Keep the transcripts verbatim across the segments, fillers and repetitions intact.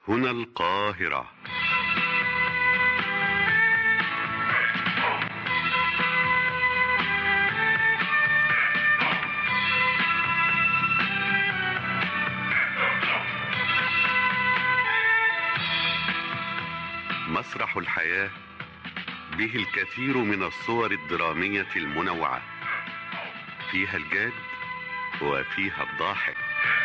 هنا القاهرة. مسرح الحياة به الكثير من الصور الدرامية المنوعة، فيها الجاد وفيها الضاحك.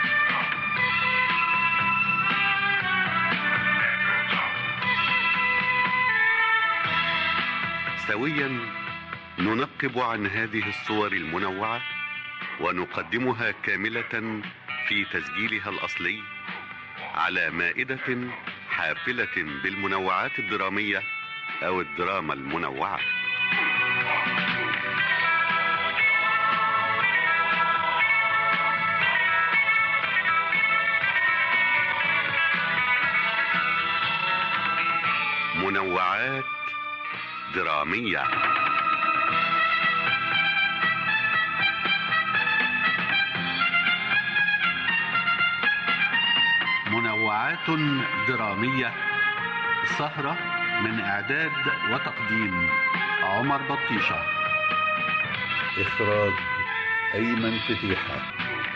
سويا ننقب عن هذه الصور المنوعة ونقدمها كاملة في تسجيلها الأصلي على مائدة حافلة بالمنوعات الدرامية أو الدراما المنوعة. منوعات درامية. منوعات درامية، سهرة من إعداد وتقديم عمر بطيشة، إخراج أيمن فتيحة.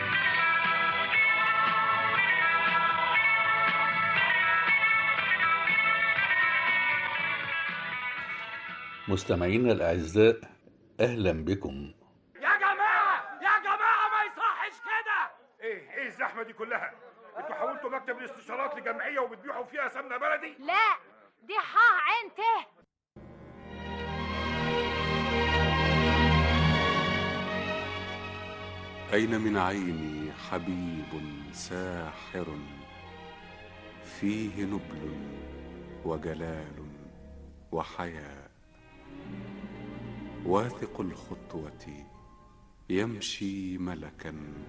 مستمعينا الأعزاء، أهلا بكم. يا جماعة يا جماعة ما يصحش كده. ايه ايه الزحمة دي كلها؟ انتوا حولتوا مكتب الاستشارات لجمعية وبتبيعوا فيها سمنة بلدي؟ لا، دي حاه عين ته. أين من عيني حبيب ساحر، فيه نبل وجلال وحياء، واثق الخطوة يمشي ملكا،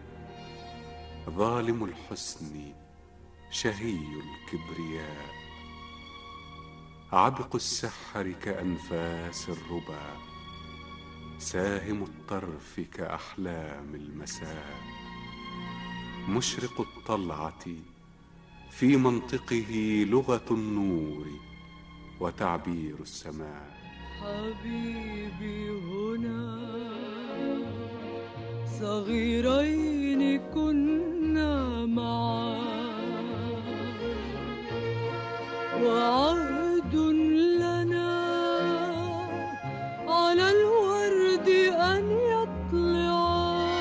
ظالم الحسن شهي الكبرياء، عبق السحر كأنفاس الربا، ساهم الطرف كأحلام المساء، مشرق الطلعة في منطقه لغة النور وتعبير السماء. حبيبي هنا صغيرين كنا معا، وعهد لنا على الورد أن يطلع.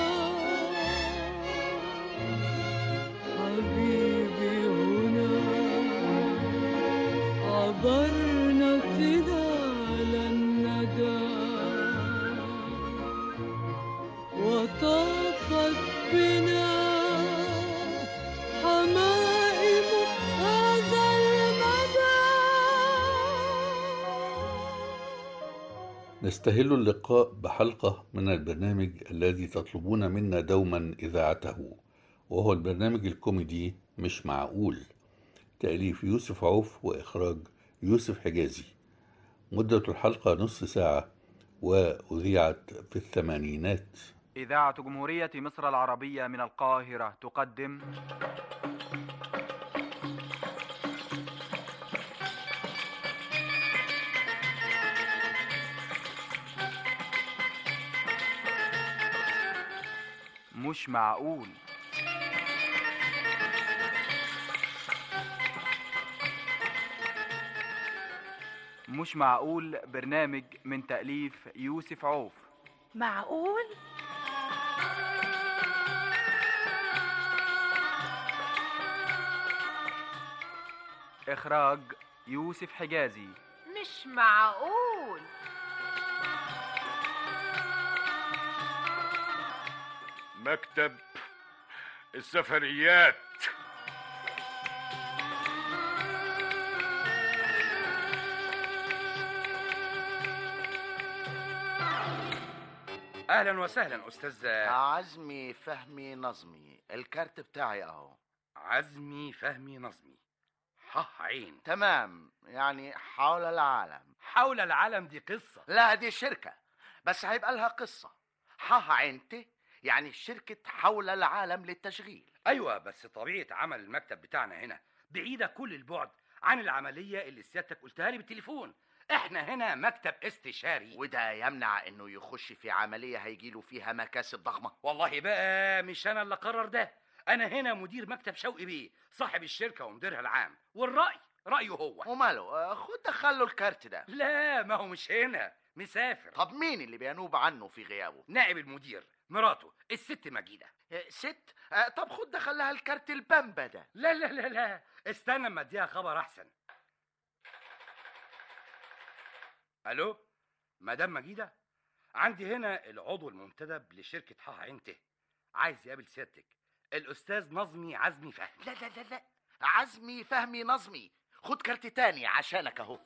حبيبي هنا عبرنا تلال الندى، وطافت بنا حمائم هذا المدى. نستهل اللقاء بحلقة من البرنامج الذي تطلبون منا دوما إذاعته، وهو البرنامج الكوميدي مش معقول، تأليف يوسف عوف وإخراج يوسف حجازي. مدة الحلقة نصف ساعة، وأذيعت في الثمانينات. إذاعة جمهورية مصر العربية من القاهرة تقدم مش معقول. مش معقول برنامج من تأليف يوسف عوف. معقول؟ إخراج يوسف حجازي. مش معقول. مكتب السفريات. اهلا وسهلا استاذ عزمي فهمي نظمي، الكارت بتاعي اهو. عزمي فهمي نظمي، حه عين. تمام، يعني حول العالم. حول العالم دي قصة؟ لا، دي شركة بس هيبقى لها قصة. حه عينتي يعني شركة حول العالم للتشغيل. ايوه، بس طبيعة عمل المكتب بتاعنا هنا بعيده كل البعد عن العمليه اللي سيادتك قلتها لي بالتليفون. احنا هنا مكتب استشاري. وده يمنع انه يخش في عمليه هيجيله فيها مكاسب ضخمه. والله بقى مش انا اللي قرر ده، انا هنا مدير مكتب شوقي بيه صاحب الشركه ومديرها العام، والراي رايه هو. وماله؟ خد دخله الكارت ده. لا ما هو مش هنا، مسافر. طب مين اللي بينوب عنه في غيابه؟ نائب المدير مراته الست مجيده. ست؟ طب خد دخلها الكارت البامبا ده. لا لا لا لا استنى اما اديها خبر احسن. الو مدام مجيده، عندي هنا العضو المنتدب لشركه حاح عينته، عايز يقابل سيادتك الاستاذ نظمي عزمي فهمي. لا لا لا لا عزمي فهمي نظمي. خد كارت تاني عشانك اهو.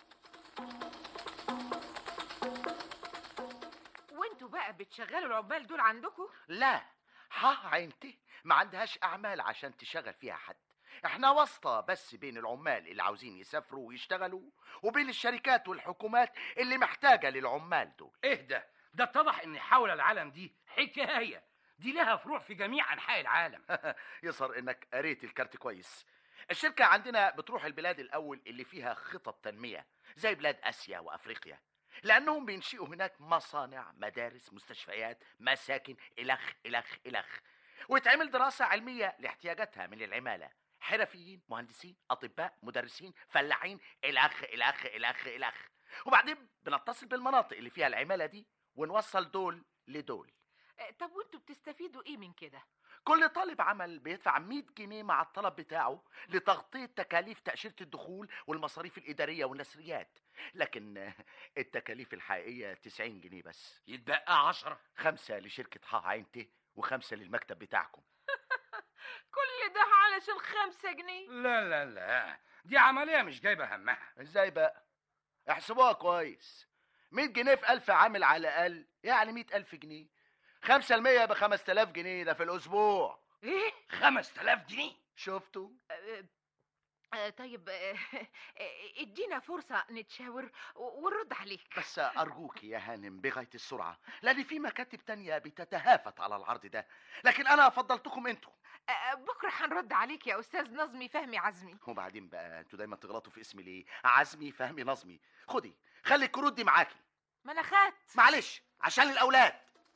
وانتوا بقى بتشغلوا العمال دول عندكم؟ لا، حاح عينته ما عندهاش اعمال عشان تشغل فيها حد. احنا واسطة بس بين العمال اللي عاوزين يسافروا ويشتغلوا وبين الشركات والحكومات اللي محتاجة للعمال دول. ايه ده؟ ده اتضح ان حول العالم دي حكاية، دي لها فروع في جميع انحاء العالم. يظهر انك قريت الكارت كويس. الشركة عندنا بتروح البلاد الاول اللي فيها خطط تنمية زي بلاد اسيا وافريقيا، لانهم بينشئوا هناك مصانع، مدارس، مستشفيات، مساكن، الخ الخ الخ ويتعمل دراسة علمية لاحتياجاتها من العمالة، حرفيين، مهندسين، اطباء، مدرسين، فلاحين، الخ الخ الخ الخ وبعدين بنتصل بالمناطق اللي فيها العمالة دي ونوصل دول لدول. طب وانتوا بتستفيدوا ايه من كده؟ كل طالب عمل بيدفع مية جنيه مع الطلب بتاعه لتغطية تكاليف تأشيرة الدخول والمصاريف الإدارية والنسريات، لكن التكاليف الحقيقية تسعين جنيه بس. يتبقى عشرة، خمسة لشركة حاح عينته وخمسة للمكتب بتاعكم. كل ده علشان خمسة جنيه؟ لا لا لا دي عملية مش جايبة همها. ازاي بقى؟ احسبوها كويس. مية جنيه في ألف عامل على الأقل يعني مية ألف جنيه. خمسة المية بخمس تلاف جنيه، ده في الأسبوع. ايه؟ خمس تلاف جنيه؟ شفتوا؟ أه أه طيب أه ادينا فرصة نتشاور ونرد عليك. بس أرجوك يا هانم بغاية السرعة، لأن في مكاتب تانية بتتهافت على العرض ده، لكن أنا فضلتكم أنتوا. أه بكرة هنرد عليك يا أستاذ نظمي فهمي عزمي. وبعدين بقى أنتوا دايما تغلطوا في اسمي ليه؟ عزمي فهمي نظمي. خدي خلي الكروت دي معاكي. ما أنا خدت. معلش عشان الأولاد.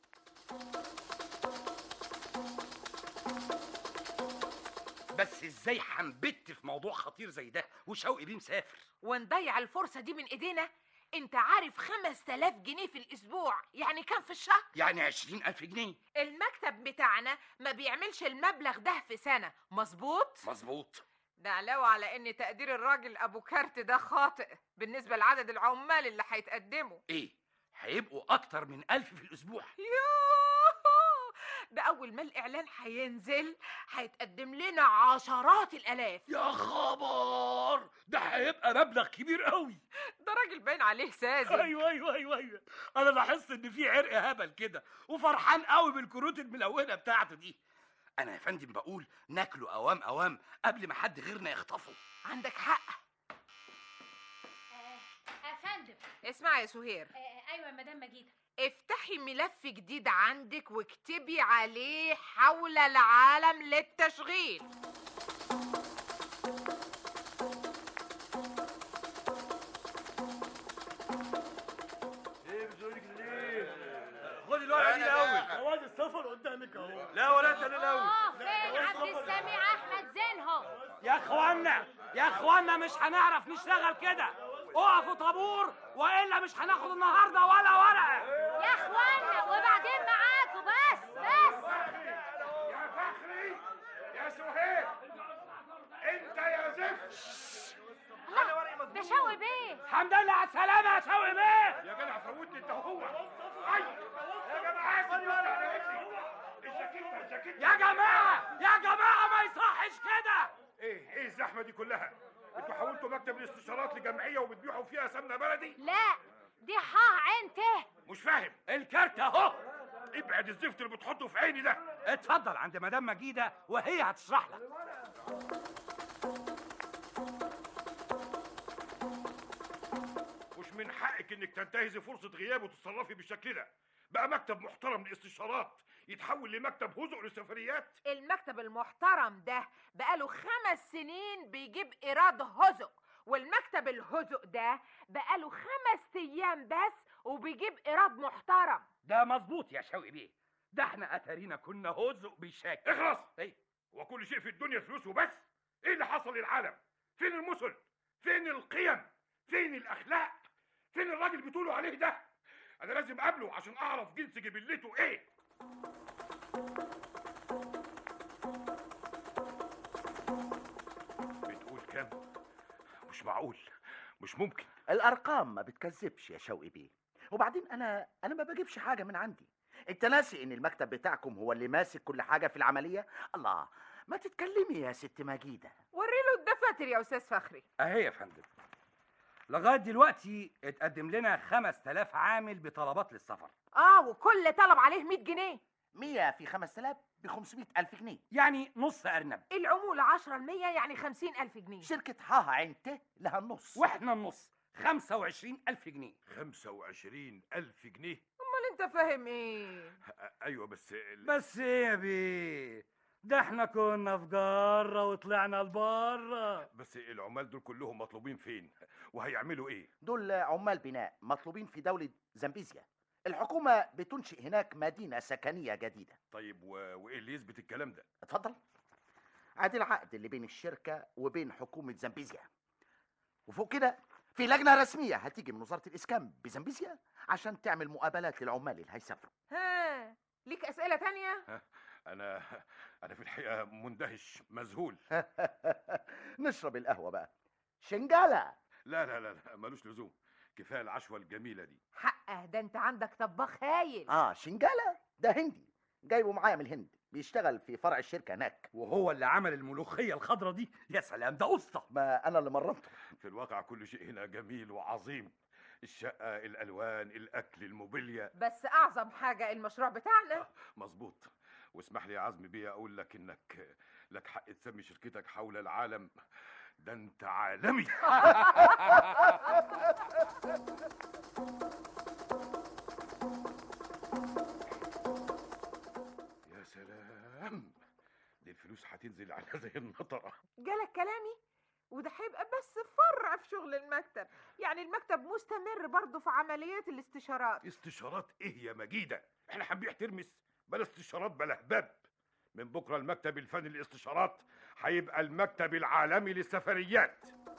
بس ازاي هنبت في موضوع خطير زي ده وشوقي بيه مسافر ونضيع الفرصة دي من ايدينا؟ انت عارف خمس تلاف جنيه في الاسبوع يعني كام في الشهر؟ يعني عشرين الف جنيه. المكتب بتاعنا ما بيعملش المبلغ ده في سنة، مظبوط؟ مظبوط. ده علاوة على ان تقدير الراجل ابو كارت ده خاطئ بالنسبة لعدد العمال اللي هيتقدموا. ايه؟ هيبقوا اكتر من الف في الاسبوع. ده اول ما الاعلان هينزل هيتقدم لنا عشرات الالاف. يا خبر، ده هيبقى مبلغ كبير قوي. ده راجل باين عليه ساذج. ايوه ايوه ايوه ايوه انا لاحظت ان في عرق هبل كده وفرحان قوي بالكروت الملونه بتاعته دي. انا يا فندم بقول ناكله اوام اوام قبل ما حد غيرنا يخطفه. عندك حق. يا فندم. اسمعي يا سهير. آه ايوه يا مدام مجيده. افتحي ملف جديد عندك واكتبي عليه حول العالم للتشغيل. ايه بتقولي ليه؟ خد الورقه دي الاول. جواز السفر قدامك اهو. لا ولا انت الاول. اه فين عبد السميع احمد زينهم؟ يا اخوانا يا اخوانا مش هنعرف نشتغل كده. اقفوا طابور والا مش هناخد النهارده ولا ورقه. يا اخوانا وبعدين معاكوا بس بس. يا فخري يا سهير انت يا زفت. الله ده شوقي بيه. الحمد لله على السلامه يا شوقي بيه. يا جدع فوتني انت وهو. اي يا جماعه الجاكيته الجاكيته. يا جماعه يا جماعه ما يصحش كده. ايه ايه الزحمه دي كلها؟ انتوا حولتوا مكتب الاستشارات لجمعيه وبتبيعوا فيها سمنه بلدي؟ لا دي حاح عينته. مش فاهم. الكارت اهو. ابعد الزفت اللي بتحطه في عيني ده. اتفضل عند مدام مجيده وهي هتشرح لك. مش من حقك انك تنتهزي فرصه غيابه وتتصرفي بالشكل ده. بقى مكتب محترم للاستشارات يتحول لمكتب هزق للسفريات؟ المكتب المحترم ده بقاله خمس سنين بيجيب ايراد هزق، والمكتب الهزق ده بقاله خمس ايام بس وبيجيب ايراد محترم. ده مظبوط يا شوقي بيه، ده احنا اتارينا كنا هزق بشكل. اخلص. ايه هو كل شيء في الدنيا فلوس وبس؟ ايه اللي حصل للعالم؟ فين المثل؟ فين القيم؟ فين الاخلاق؟ فين الراجل اللي بتقولوا عليه ده؟ انا لازم اقابله عشان اعرف جنس جبلته ايه. بتقول كام؟ مش معقول، مش ممكن. الارقام ما بتكذبش يا شوقي بيه، وبعدين انا انا ما بجيبش حاجه من عندي. انت ناسي ان المكتب بتاعكم هو اللي ماسك كل حاجه في العمليه؟ الله، ما تتكلمي يا ست مجيده. وريله الدفاتر يا استاذ فخري. اهي يا فندم، لغايه دلوقتي اتقدم لنا خمس تلاف عامل بطلبات للسفر. اه، وكل طلب عليه مية جنيه. مية في خمس تلاف ب خمسمية ألف جنيه، يعني نص أرنب. العمولة عشرة المية يعني خمسين ألف جنيه. شركة حاها عين ت لها النص، واحنا النص، خمسة وعشرين ألف جنيه. خمسة وعشرين ألف جنيه؟ امال انت فاهم ايه؟ ايوه بس ال... بس ايه يا بيه، ده احنا كنا في جارة وطلعنا لبره. بس العمال دول كلهم مطلوبين فين؟ وهيعملوا ايه؟ دول عمال بناء مطلوبين في دولة زامبيزيا. الحكومة بتنشئ هناك مدينة سكنية جديدة. طيب و... وايه اللي يثبت الكلام ده؟ اتفضل. ادي العقد اللي بين الشركة وبين حكومة زامبيزيا، وفوق كده في لجنة رسمية هتيجي من وزارة الإسكان بزامبيزيا عشان تعمل مقابلات للعمال اللي هيسافروا. ها، ليك أسئلة تانية؟ انا انا في الحقيقة مندهش مذهول. نشرب القهوة بقى. شنجالة. لا لا لا لا، ملوش لزوم، كفاية العشوة الجميلة دي. حقه، ده انت عندك طباخ هايل. اه شنجالة ده هندي جايبه معايا من الهند، بيشتغل في فرع الشركة هناك. وهو اللي عمل الملوخية الخضرة دي. يا سلام، ده أسطى. ما أنا اللي مرنته. في الواقع كل شيء هنا جميل وعظيم، الشقة، الألوان، الأكل، الموبيليا. بس أعظم حاجة المشروع بتاعنا. مظبوط. واسمح لي يا عزمي بيه أقول لك إنك لك حق تسمي شركتك حول العالم، ده أنت عالمي. يا سلام، دي الفلوس هتنزل على زي المطره. جالك كلامي؟ وده هيبقى بس فرع في شغل المكتب، يعني المكتب مستمر برضه في عمليات الاستشارات. استشارات ايه يا مجيدة؟ احنا هنبيع ترمس؟ بلا استشارات بلا هباب. من بكره المكتب الفني للاستشارات هيبقى المكتب العالمي للسفريات.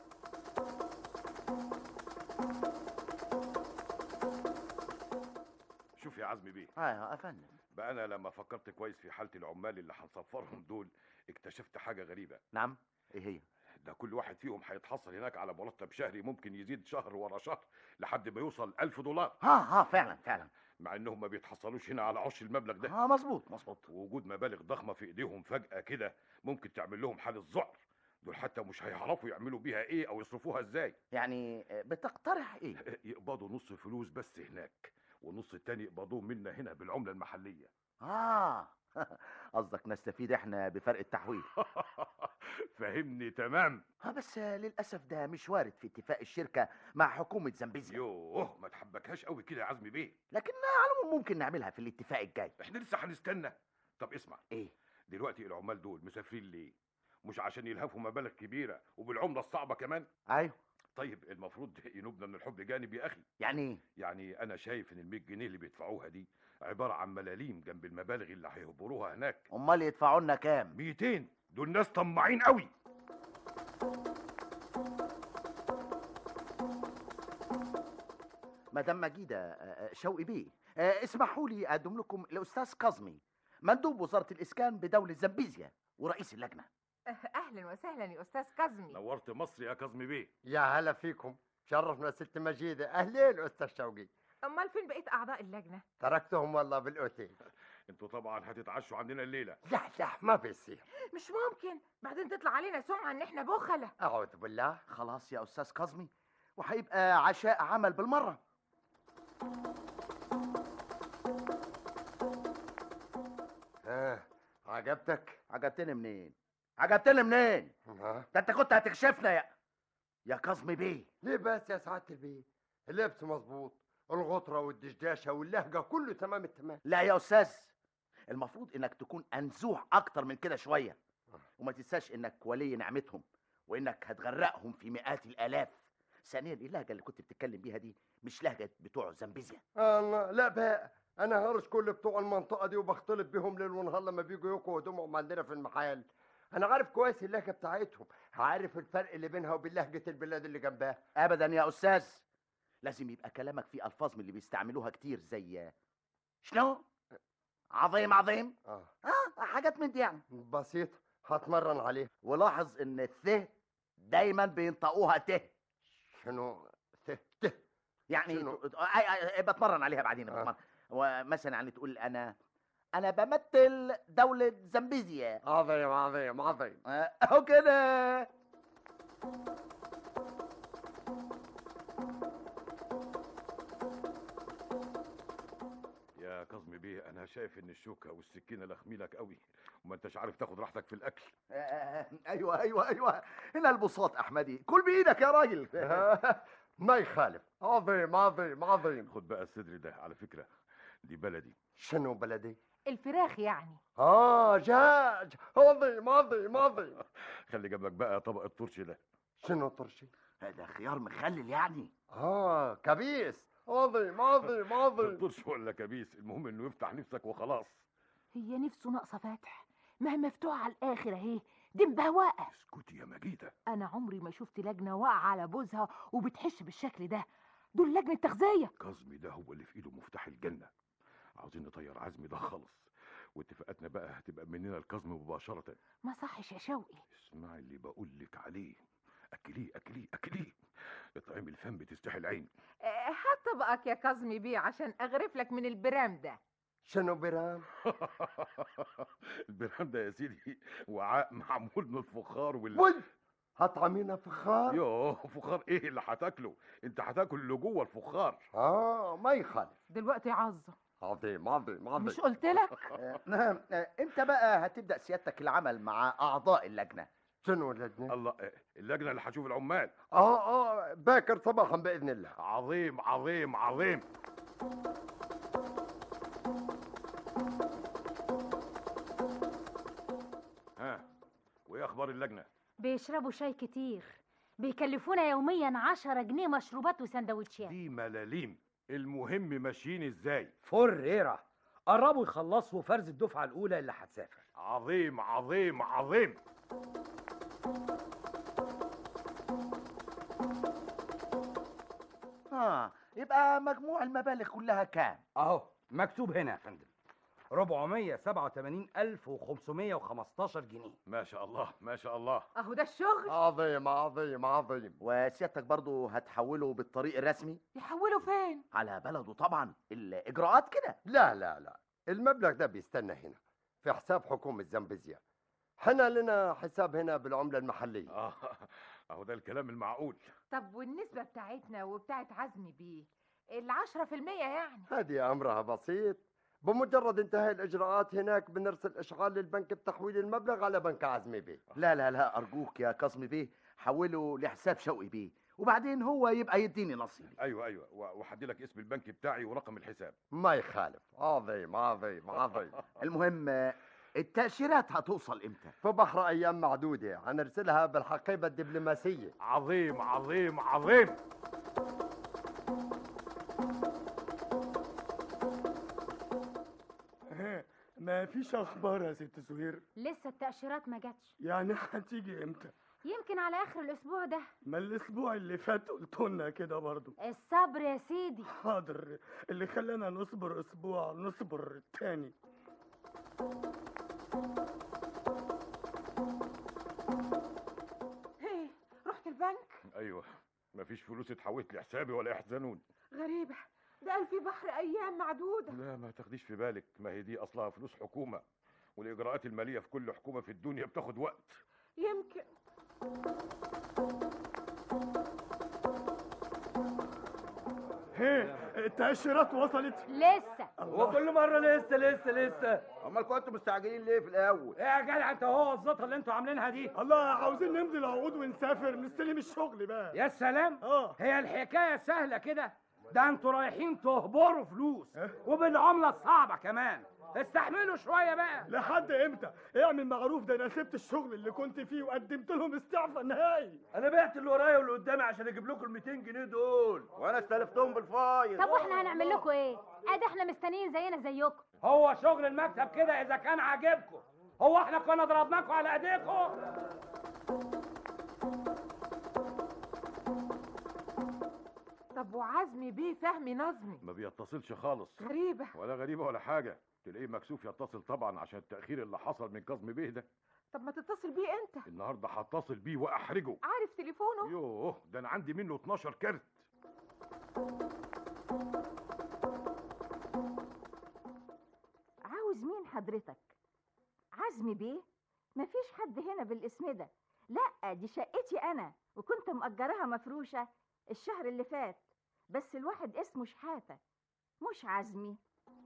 شوف يا عزمي بيه. اه يا فندم. بقى انا لما فكرت كويس في حالة العمال اللي هنسفرهم دول اكتشفت حاجة غريبة. نعم، ايه هي؟ ده كل واحد فيهم هيتحصل هناك على مرتب شهري ممكن يزيد شهر ورا شهر لحد ما يوصل ألف دولار. ها ها فعلا فعلا. مع انهم ما بيتحصلوش هنا على عش المبلغ ده. اه مظبوط مظبوط. ووجود مبالغ ضخمة في ايديهم فجأة كده ممكن تعمل لهم حالة ذعر. دول حتى مش هيعرفوا يعملوا بيها ايه او يصرفوها ازاي. يعني بتقترح ايه؟ يقبضوا نص فلوس بس هناك، والنص التاني يقبضوه منا هنا بالعملة المحلية. اه قصدك نستفيد احنا بفرق التحويل. فهمني تمام. اه بس للاسف ده مش وارد في اتفاق الشركه مع حكومه زامبيزيا. يوه، ما تحبكهاش قوي كده يا عزمي بيه. لكن على العموم ممكن نعملها في الاتفاق الجاي. احنا لسه هنستنى. طب اسمع. ايه؟ دلوقتي العمال دول مسافرين ليه؟ مش عشان يلهفوا مبالغ كبيره وبالعمله الصعبه كمان؟ ايوه. طيب المفروض ينوبنا من الحب جانب يا اخي. يعني ايه؟ يعني انا شايف ان المية جنيه اللي بيدفعوها دي عباره عن ملاليم جنب المبالغ اللي هيهبروها هناك. امال يدفعوا لنا كام؟ ميتين. دول ناس طماعين قوي. مدام مجيدة شوقي بيه، اسمحوا لي اقدم لكم الاستاذ كاظمي، مندوب وزارة الاسكان بدولة زامبيزيا ورئيس اللجنة. اهلا وسهلا يا استاذ كاظمي. نورت مصر يا كاظمي بيه. يا هلا فيكم، شرفنا ست مجيدة. اهلين استاذ شوقي. امال فين بقيت اعضاء اللجنة؟ تركتهم والله بالاوتيل. انتوا طبعا هتتعشوا عندنا الليلة. لا لا ما بيصير. مش ممكن، بعدين تطلع علينا سمعة ان احنا بخلة. اعوذ بالله. خلاص يا استاذ كاظمي، وهيبقى عشاء عمل بالمرة. ها عجبتك؟ عجبتني منين؟ عجبتني منين؟ ها؟ ده انت كنت هتكشفنا يا يا كاظمي بيه. ليه بس يا سعادة البيه؟ اللبس مظبوط، الغطرة والدشداشة واللهجة كله تمام التمام. لا يا استاذ، المفروض انك تكون انزوح اكتر من كده شويه، وما تنساش انك ولي نعمتهم وانك هتغرقهم في مئات الالاف. ثانيا اللهجه اللي كنت بتتكلم بيها دي مش لهجه بتوع زنبيزيا. الله لا بقى، انا هرش كل بتوع المنطقه دي وبختلط بيهم ليل ونهار لما بيجوا يقوا هدومهم عندنا في المحل. انا عارف كويس اللهجه بتاعتهم، عارف الفرق اللي بينها وبين لهجه البلاد اللي جنبها. ابدا يا استاذ، لازم يبقى كلامك فيه الفاظ من اللي بيستعملوها كتير، زي شنو؟ عظيم عظيم. اه اه حاجات من دي يعني. بسيط، هتمرن عليه. ولاحظ ان الث دايما بينطقوها ت. شنو ث ت؟ يعني شنو؟ ت- آه، آه، بتمرن عليها بعدين بتمرن. ومثلا يعني تقول انا انا بمثل دولة زنبيزيا. عظيم عظيم عظيم. آه، اهو كده. يا كظمي بيه، انا شايف ان الشوكه والسكينه لخميلك قوي وما انتش عارف تاخد راحتك في الاكل. آه، ايوه ايوه ايوه، هنا البساط احمدي، كل بايدك يا راجل. ما يخالف. عظيم عظيم عظيم. خد بقى الصدر ده، على فكره دي بلدي. شنو بلدي؟ الفراخ يعني. اه دجاج. عظيم عظيم عظيم. خلي جنبك بقى طبق الطرش ده. شنو طرشي؟ هذا خيار مخلل يعني. اه كبيس. عظيم عظيم عظيم. طرش ولا كبيس، المهم انه يفتح نفسك وخلاص. هي نفسه ناقصه فتح، ما هي مفتوحه على الاخر اهي، دي مبهوقه. اسكتي يا مجيده. انا عمري ما شفت لجنه واقعه على بوزها وبتحش بالشكل ده، دول لجنه تغذيه. كظمي ده هو اللي في ايده مفتاح الجنه. عاوزين نطير عزمي ده خالص، واتفاقاتنا بقى هتبقى مننا الكظم مباشره. ما صحش يا شوقي. اسمعي اللي بقول لك عليه، اكليه اكليه اكليه، اطعمي الفم تستحي العين. آه، هات طبقك يا كاظمي بيه عشان اغرف لك من البرام ده. شنو برام؟ البرام ده يا سيدي وعاء معمول من الفخار وال ود هطعمينا فخار؟ يوه فخار ايه اللي هتاكله؟ انت هتاكل اللي جوه الفخار. اه ما يخالف. دلوقتي عظه. عظيم عظيم عظيم. مش قلت لك؟ نعم. امتى بقى هتبدا سيادتك العمل مع اعضاء اللجنه؟ شنو اللجنه؟ الله، اللجنه اللي هتشوف العمال. اه اه باكر صباحا باذن الله. عظيم عظيم عظيم. ها، وايه اخبار اللجنه؟ بيشربوا شاي كتير، بيكلفونا يوميا عشرة جنيه مشروبات وسندوتشات. دي ملاليم، المهم ماشيين ازاي. فريرة قربوا يخلصوا فرز الدفعة الأولى اللي هتسافر. عظيم عظيم عظيم. اه يبقى مجموع المبالغ كلها كام؟ أهو مكتوب هنا يا فندم، أربعمية سبعة وثمانين ألف وخمسمية وخمستاشر جنيه. ما شاء الله ما شاء الله. اهو ده الشغل. عظيم عظيم عظيم. وسيادتك برضو هتحوله بالطريق الرسمي يحولوا فين؟ على بلده طبعا، الاجراءات كده. لا لا لا، المبلغ ده بيستنى هنا في حساب حكومة زنبيزيا. حنا لنا حساب هنا بالعملة المحلية. اه اهو ده الكلام المعقول. طب والنسبه بتاعتنا وبتاعت عزمي بيه العشرة في المية يعني؟ هذه أمرها بسيط، بمجرد انتهاء الإجراءات هناك بنرسل إشعار للبنك بتحويل المبلغ على بنك عزمي بيه. لا لا لا ارجوك يا كظمي بيه، حوله لحساب شوقي بيه وبعدين هو يبقى يديني نصيبي. ايوه ايوه، وهدي لك اسم البنك بتاعي ورقم الحساب. ما يخالف. عظيم عظيم عظيم. المهم التأشيرات هتوصل امتى؟ في بحر أيام معدودة هنرسلها بالحقيبة الدبلوماسية. عظيم عظيم عظيم. ما فيش اخبار يا ست سهير؟ لسه التأشيرات ما جاتش. يعني هتيجي امتى؟ يمكن على اخر الاسبوع ده. ما الاسبوع اللي فات قلت لنا كده برضه. الصبر يا سيدي. حاضر، اللي خلانا نصبر اسبوع نصبر التاني. ايه رحت البنك؟ ايوه، مفيش فلوس اتحولت لحسابي ولا يحزنون. غريبه، ده قال في بحر ايام معدوده. لا ما تاخديش في بالك، ما هي دي اصلها فلوس حكومه، والاجراءات الماليه في كل حكومه في الدنيا بتاخد وقت. يمكن. هي التأشيرات وصلت؟ لسه. هو كل مرة لسه لسه لسه؟ امال كنتوا مستعجلين ليه في الاول؟ ايه يا جدع انت هو الزطه اللي انتوا عاملينها دي؟ الله، عاوزين نمضي العقود ونسافر نستلم الشغل بقى. يا سلام. اه هي الحكايه سهله كده؟ ده انتوا رايحين تهبروا فلوس وبالعمله الصعبه كمان. استحملوا شويه بقى. لحد امتى؟ اعمل معروف، ده انا سبت الشغل اللي كنت فيه وقدمت لهم استعفاء نهائي. انا بعت اللي ورايا واللي قدامي عشان اجيب لكم ال مئتين جنيه دول، وانا استلفتهم بالفايض. طب واحنا هنعمل لكم ايه؟ ادي احنا مستنيين زينا زيكم. هو شغل المكتب كده اذا كان عاجبكم؟ هو احنا كنا ضربناكم على ايديكم؟ طب وعزمي بيه فهمي نظمي ما بيتصلش خالص. غريبة. ولا غريبة ولا حاجة، تلاقيه مكسوف يتصل طبعا عشان التأخير اللي حصل من كظم بيه ده. طب ما تتصل بيه انت. النهارده هتصل بيه واحرجه. عارف تليفونه؟ يوه ده انا عندي منه اتناشر كارت. عاوز مين حضرتك؟ عزمي بيه؟ مفيش حد هنا بالاسم ده. لا دي شقتي انا، وكنت مأجراها مفروشة الشهر اللي فات، بس الواحد اسمه شحاتة مش عزمي.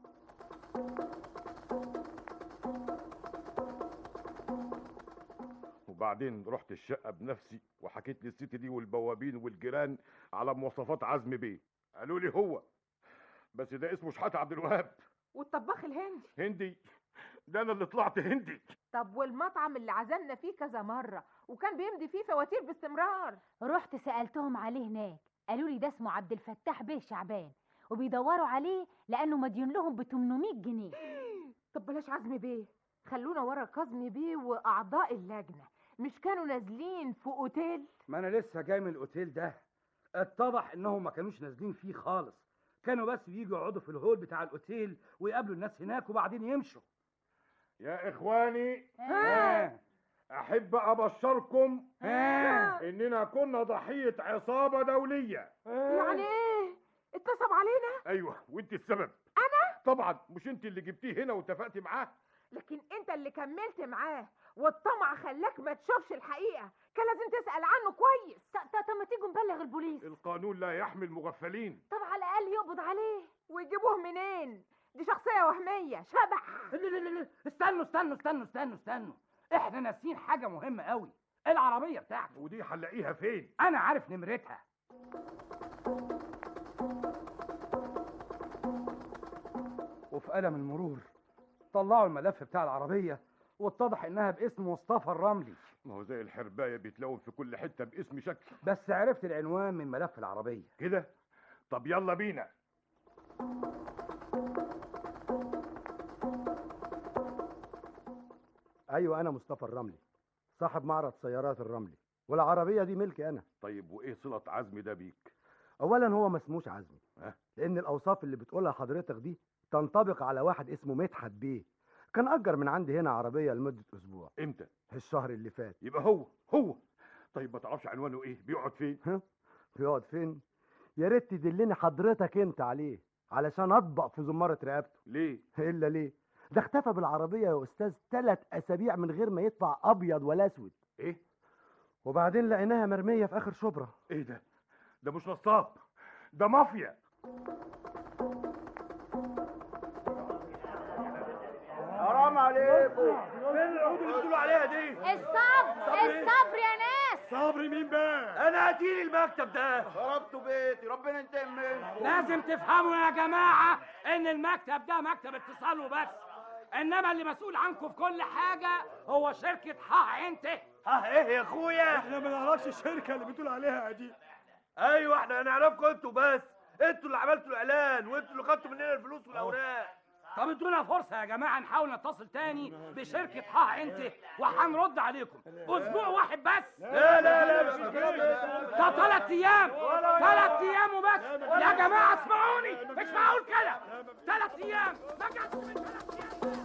وبعدين رحت الشقة بنفسي وحكيت للست دي والبوابين والجيران على مواصفات عزمي بيه، قالوا لي هو، بس ده اسمه شحاتة عبد الوهاب. والطباخ الهندي؟ هندي؟ ده انا اللي طلعت هندي. طب والمطعم اللي عزمنا فيه كذا مرة وكان بيمضي فيه فواتير باستمرار؟ رحت سألتهم عليه هناك، قالوا لي ده اسمه عبد الفتاح بيه شعبان، وبيدوروا عليه لأنه مديون لهم ب تمنمية جنيه. طب بلاش عزمي بيه، خلونا ورا كظمي بيه وأعضاء اللجنة. مش كانوا نازلين في أوتيل؟ ما انا لسه جاي من الاوتيل ده، اتضح انهم ما كانوش نازلين فيه خالص، كانوا بس بييجوا يقعدوا في الهول بتاع الاوتيل ويقابلوا الناس هناك وبعدين يمشوا. يا اخواني، ها احب ابشركم ها اننا كنا ضحية عصابة دولية. يعني ايه؟ اتصب علينا؟ ايوه وانت السبب. انا؟ طبعا، مش انت اللي جبتيه هنا واتفقتي معاه؟ لكن انت اللي كملت معاه والطمع خلاك ما تشوفش الحقيقة، كان لازم تسأل عنه كويس. طب ما تيجوا نبلغ البوليس. القانون لا يحمي مغفلين. طب على الأقل يقبض عليه. ويجيبوه منين؟ دي شخصية وهمية، شبح. لا لا لا استنوا استنوا استنوا استنوا استنوا، احنا ناسيين حاجة مهمة قوي، العربية بتاعته. ودي هنلاقيها فين؟ انا عارف نمرتها. وفي قلم المرور طلعوا الملف بتاع العربية واتضح انها باسم مصطفى الرملي. ما هو زي الحرباية بيتلون في كل حتة باسم شكل. بس عرفت العنوان من ملف العربية. كده؟ طب يلا بينا. ايوه انا مصطفى الرملي، صاحب معرض سيارات الرملي، والعربيه دي ملكي انا. طيب وايه صلة عزمي ده بيك؟ اولا هو ما اسموش عزمي، أه؟ لان الاوصاف اللي بتقولها حضرتك دي تنطبق على واحد اسمه مدحت بيه، كان اجر من عندي هنا عربيه لمده اسبوع. امتى؟ الشهر اللي فات. يبقى هو هو. طيب ما تعرفش عنوانه ايه؟ بيقعد فين؟ ها؟ بيقعد فين؟ يا ريت تدلني حضرتك انت عليه علشان اطبق في زماره رقبته. ليه؟ الا ليه؟ ده اختفى بالعربيه يا استاذ ثلاث اسابيع من غير ما يطلع ابيض ولا اسود. ايه؟ وبعدين لقيناها مرميه في اخر شبرا. ايه ده؟ ده مش نصاب، ده مافيا. حرام عليكم، فين العقود اللي بتقولوا عليها دي؟ الصبر الصبر يا ناس. صبري مين بقى؟ انا قتيل المكتب ده، خربتوا بيتي، ربنا ينتقم منكم. لازم تفهموا يا جماعة ان المكتب ده مكتب اتصال وبس، انما اللي مسؤول عنكم في كل حاجة هو شركة ها انت. ها ايه يا اخويا؟ احنا ما نعرفش الشركه اللي بتقول عليها دي. ايوه احنا هنعرفكم انتوا بس، انتوا اللي عملتوا الاعلان وانتوا اللي خدتوا مننا الفلوس والاوراق. طب ادونا فرصة يا جماعة نحاول نتصل تاني بشركة ها انت وهنرد عليكم، اسبوع واحد بس. لا لا لا مش الكلام ده. ده ثلاث ايام، ثلاث ايام وبس يا جماعة، اسمعوني، مش معقول كده. ثلاث ايام، ما جاتش من ثلاث ايام.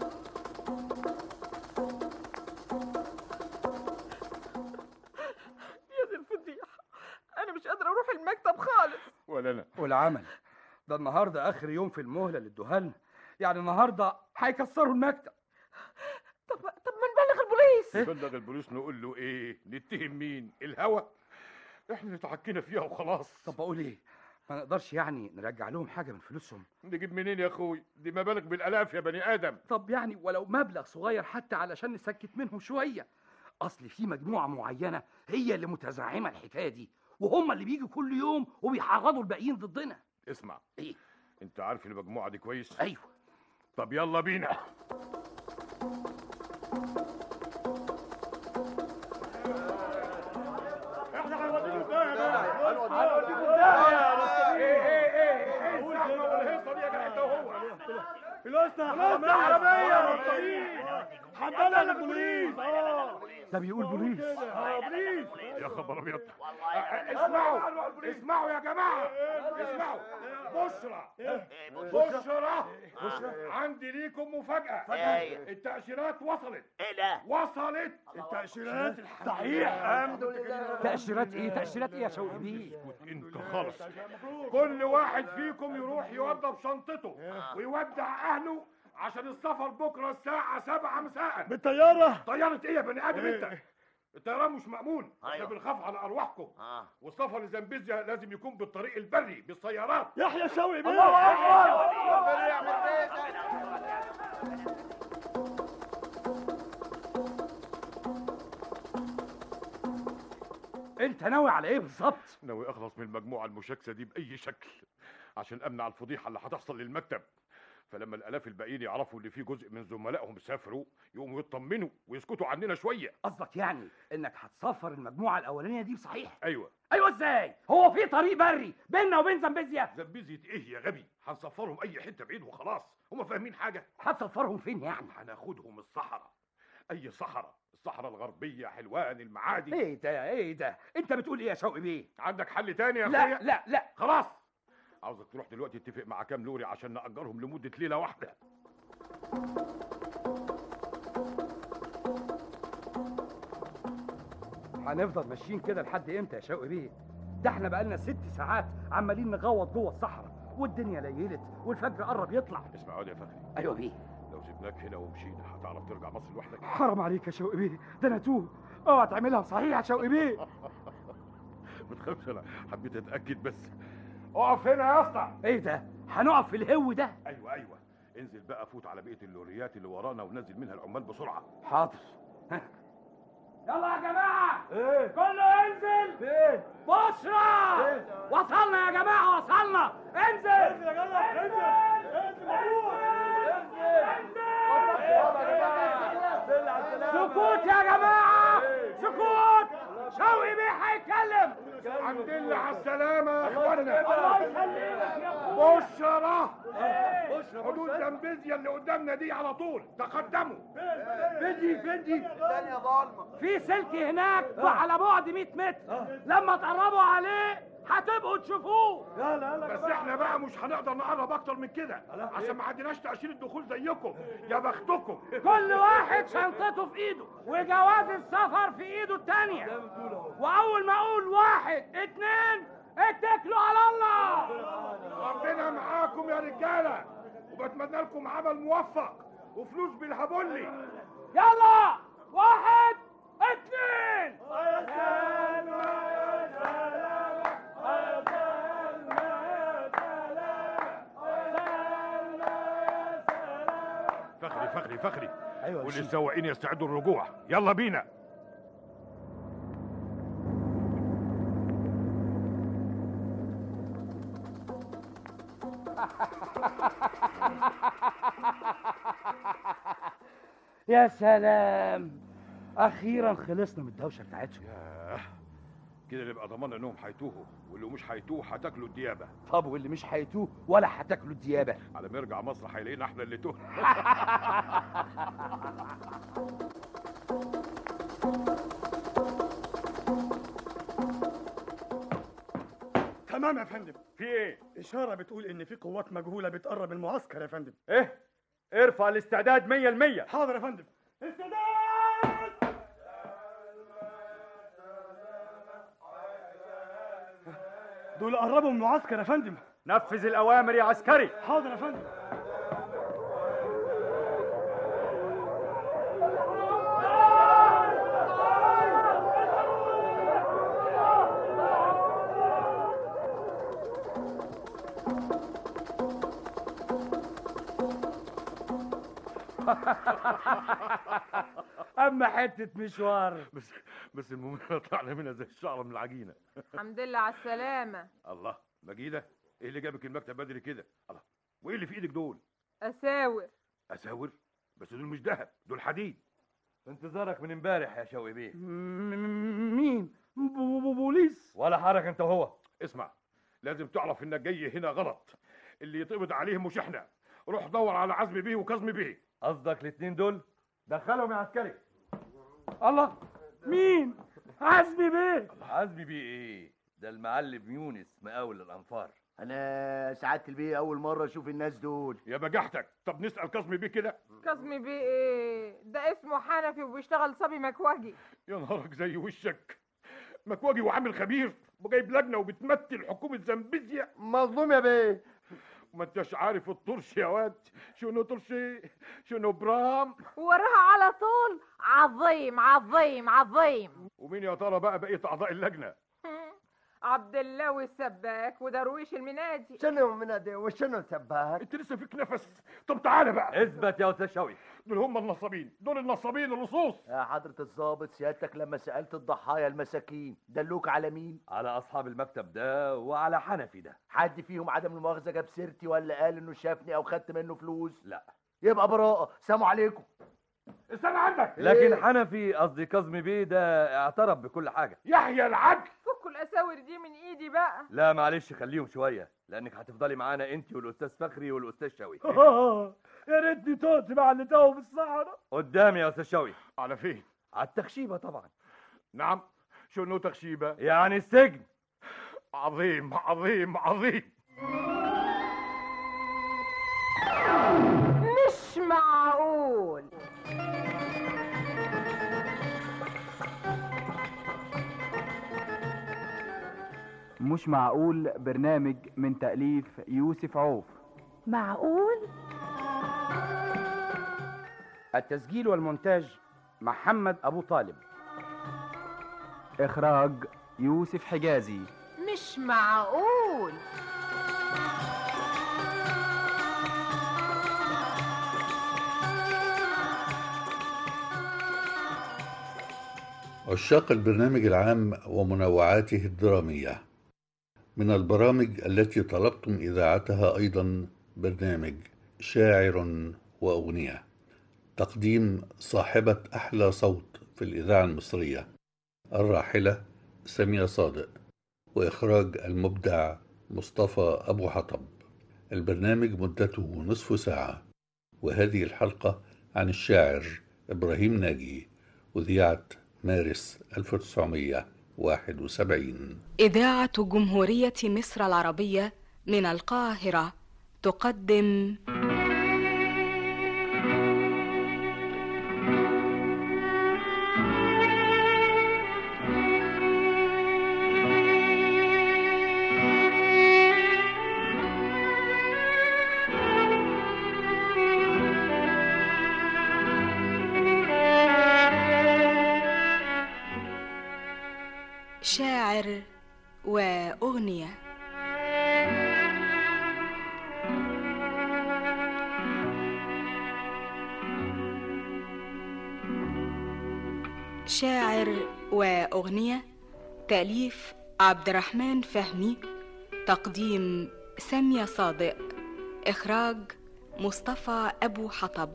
يا دي الفضيحة، أنا مش قادرة أروح المكتب خالص. ولا أنا. والعمل ده النهارده آخر يوم في المهلة اللي ادوها لنا، يعني النهارده هيكسروا المكتب. طب طب ما نبلغ البوليس. نبلغ البوليس نقول له ايه؟ نتهم مين؟ الهوا؟ احنا اللي اتحكينا فيها وخلاص. طب بقول ايه؟ ما نقدرش يعني نرجع لهم حاجة من فلوسهم؟ نجيب منين يا اخوي؟ دي مبالغ بالالاف يا بني ادم. طب يعني ولو مبلغ صغير حتى علشان نسكت منهم شوية. اصل في مجموعة معينة هي اللي متزعمة الحكاية دي، وهم اللي بيجوا كل يوم وبيحرضوا الباقيين ضدنا. اسمع، ايه؟ انت عارف المجموعة دي كويس؟ ايوه. طب يلا بينا. احنا هنوديكم ده يا جماعه، هنوديكم ده يا ايه ايه ايه ايه الزحمه والهيصه دي يا جدع انت وهو؟ فلوسنا فلوسنا عربيه حبانا البوليس. اه ده بيقول بوليس. اه بوليس. يا خبر ابيض. اسمعوا اسمعوا يا جماعه، اسمعوا. بشرى بشرى بشرى عندي ليكم مفاجأة. التأشيرات وصلت. ايه ده؟ وصلت التأشيرات صحيح. الحمد لله. تأشيرات ايه؟ تأشيرات ايه يا شوقي بيه؟ انت خالص. كل واحد فيكم يروح يوضب شنطته ويودع اهله عشان السفر بكره الساعة سبعة مساء. بالطيارة؟ طيارة ايه يا بني ادم انت؟ إيه؟ الطيران مش مأمون. احنا أيوة. بنخاف على ارواحكم. اه والسفر لزنبيزيا لازم يكون بالطريق البري بالسيارات. يحيى شوقي بيه. الله انت ناوي على ايه بالظبط؟ ناوي اخلص من المجموعة المشاكسة دي بأي شكل عشان امنع الفضيحة اللي هتحصل للمكتب. فلما الالاف الباقيين يعرفوا ان في جزء من زملائهم سافروا يقوموا يطمنوا ويسكتوا عننا شوية. قصدك يعني انك هتسفر المجموعة الاولانية دي صحيح؟ ايوه. ايوه ازاي؟ هو في طريق بري بيننا وبين زنبيزيا؟ زنبيزيا ايه يا غبي؟ هنسفرهم اي حتة بعيد وخلاص. هم فاهمين حاجة؟ هتسفرهم فين يعني؟ هناخدهم الصحراء. اي صحراء، الصحراء الغربية، حلوان، المعادي. ايه ده ايه ده؟ انت بتقول ايه يا شوقي بيه؟ عندك حل تاني يا لا اخويا؟ لا لا خلاص. عاوزك تروح دلوقتي تتفق مع كام لوري عشان نأجرهم لمدة ليلة واحدة. هنفضل ماشيين كده لحد امتى يا شوقي بيه؟ ده احنا بقالنا ست ساعات عمالين نغوط جوه الصحراء والدنيا ليلت والفجر قرب يطلع. اسمع يا فخري. ايوه بيه. لو سيبناك هنا ومشينا هتعرف ترجع مصر لوحدك؟ حرام عليك يا شوقي بيه، ده انا توه. اوعى تعملها صحيح يا شوقي بيه. ما تخافش، انا حبيت اتاكد بس. اقف هنا يا اسطى. ايه ده؟ هنقف في الهو ده؟ ايوه ايوه. انزل بقى فوت على بقيه اللوريات اللي ورانا ونزل منها العمال بسرعه. حاضر. يلا يا جماعة. ايه؟ كله ينزل. فين؟ بشرى. فين؟ وصلنا يا جماعة وصلنا. انزل. انزل يا جدع انزل. انزل سكوت يا جماعة. سكوت. شوقي بيه هيتكلم. الحمد لله على السلامة يا اخوانا. الله يسلمك يا اخويا. بشرى. حدود زنبيزيا اللي قدامنا دي على طول، تقدموا. فين دي؟ فين دي؟ الدنيا ضلمه. في سلك هناك على بعد مية متر. لما تقربوا عليه هتبقوا تشوفوه. يلا يلا. بس احنا بقى مش هنقدر نقرب اكتر من كده عشان ما عندناش تأشيرة دخول زيكم. يا بختكم. كل واحد شنطته في ايده وجواز السفر في ايده التانية. واول ما اقول واحد اتنين اتكلوا على الله. ربنا معاكم يا رجالة، وبتمنى لكم عمل موفق وفلوس بالهبولي. يلا واحد اتنين. فخري فخري فخري. ايوه وللسواقين يستعدوا الرجوع. يلا بينا. يا سلام، اخيرا خلصنا من الدوشه بتاعتهم. ياه، كده نبقى ضمننا انهم هيتوهوا، واللي مش هيتوه هتاكلوا الديابه. طب واللي مش هيتوه ولا هتاكلوا الديابه؟ على ما يرجع مصر هيلاقينا احنا اللي توه. تمام يا فندم. في ايه؟ اشاره بتقول ان في قوات مجهوله بتقرب من المعسكر يا فندم. ايه؟ ارفع الاستعداد مية المية. حاضر يا فندم. استعداد. دول قربوا من المعسكر يا فندم. نفذ الاوامر يا عسكري. حاضر يا فندم. اما حته مشوار. بس بس المهم طلعنا منها زي الشعره من العجينه. الحمد لله على السلامة. الله، مجيده، ايه اللي جابك المكتب بدري كده؟ الله، وايه اللي في ايدك دول؟ أساور. اساور؟ بس دول مش ذهب، دول حديد. انتظارك من امبارح يا شوقي بيه. مين؟ بوليس؟ ولا حركه انت وهو. اسمع، لازم تعرف انك جاي هنا غلط. اللي يتقبض عليهم مش احنا. روح دور على عزمي بيه وكظمي بيه. قصدك الاتنين دول؟ دخلهم يا عسكري. الله، مين؟ عزمي بيه. عزمي بيه ايه؟ ده المعلم يونس مقاول الانفار. انا سعاده البيه اول مره اشوف الناس دول. يا بجحتك، طب نسال كظمي بيه كده. كظمي بيه ايه؟ ده اسمه حنفي وبيشتغل صبي مكواجي. يا نهارك زي وشك، مكواجي وعامل خبير وجايب لجنه وبتمثل حكومه زنبيزيا. مظلوم يا بيه. ما انتش عارف الطرش يا واد. شنو طرشي؟ شنو برام؟ وراها على طول عظيم عظيم عظيم. ومين يا ترى بقى بقيه اعضاء اللجنه؟ عبد الله والسباك ودرويش المنادي. شنو المنادي وشنو السباك؟ انت لسه فيك نفس؟ طب تعالى بقى. اثبت يا استاذ شوقي. دول هم النصابين، دول النصابين اللصوص. يا حضرة الضابط، سيادتك لما سألت الضحايا المساكين دلوك على مين؟ على أصحاب المكتب ده وعلى حنفي ده. حد فيهم عدم المؤاخذة جاب سيرتي ولا قال إنه شافني أو خدت منه فلوس؟ لا. يبقى براءة. سلام عليكم. استنى عندك. لكن إيه؟ حنفي قصدي كظمي بيه ده اعترف بكل حاجة. يحيى العدل. فكوا الأساور دي من إيدي بقى. لا معلش، خليهم شوية لأنك هتفضلي معانا أنت والأستاذ فخري والأستاذ شوقي. يا ريتني توت مع اللي توه في الصحراء. قدامي يا أستاذ شوقي. على فين؟ على التخشيبة طبعا. نعم. شنو تخشيبة؟ يعني السجن. عظيم عظيم عظيم. مش معقول. مش معقول برنامج من تأليف يوسف عوف. معقول؟ التسجيل والمونتاج محمد أبو طالب. إخراج يوسف حجازي. مش معقول. عشاق البرنامج العام ومنوعاته الدرامية، من البرامج التي طلبتم إذاعتها أيضا برنامج شاعر وأغنية، تقديم صاحبة أحلى صوت في الإذاعة المصرية الراحلة سمية صادق، وإخراج المبدع مصطفى أبو حطب. البرنامج مدته نصف ساعة، وهذه الحلقة عن الشاعر إبراهيم ناجي، أذيعت مارس ألف وتسعمائة وواحد وسبعين. إذاعة جمهورية مصر العربية من القاهرة تقدم شاعر وأغنية. شاعر وأغنية، تأليف عبد الرحمن فهمي، تقديم سمية صادق، إخراج مصطفى أبو حطب.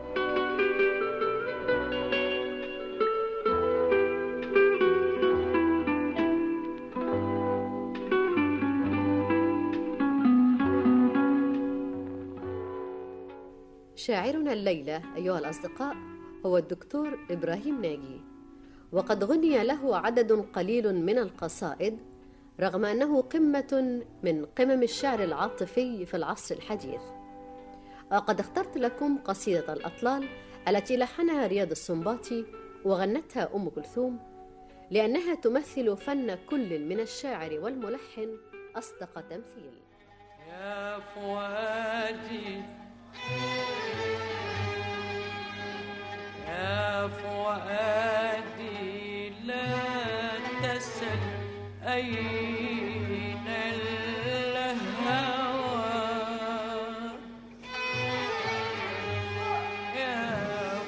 شاعرنا الليلة أيها الأصدقاء هو الدكتور إبراهيم ناجي، وقد غني له عدد قليل من القصائد رغم أنه قمة من قمم الشعر العاطفي في العصر الحديث. وقد اخترت لكم قصيدة الأطلال التي لحنها رياض السنباطي وغنتها أم كلثوم، لأنها تمثل فن كل من الشاعر والملحن أصدق تمثيل. يا فؤادي يا فؤادي لا تسل أين الهوى، يا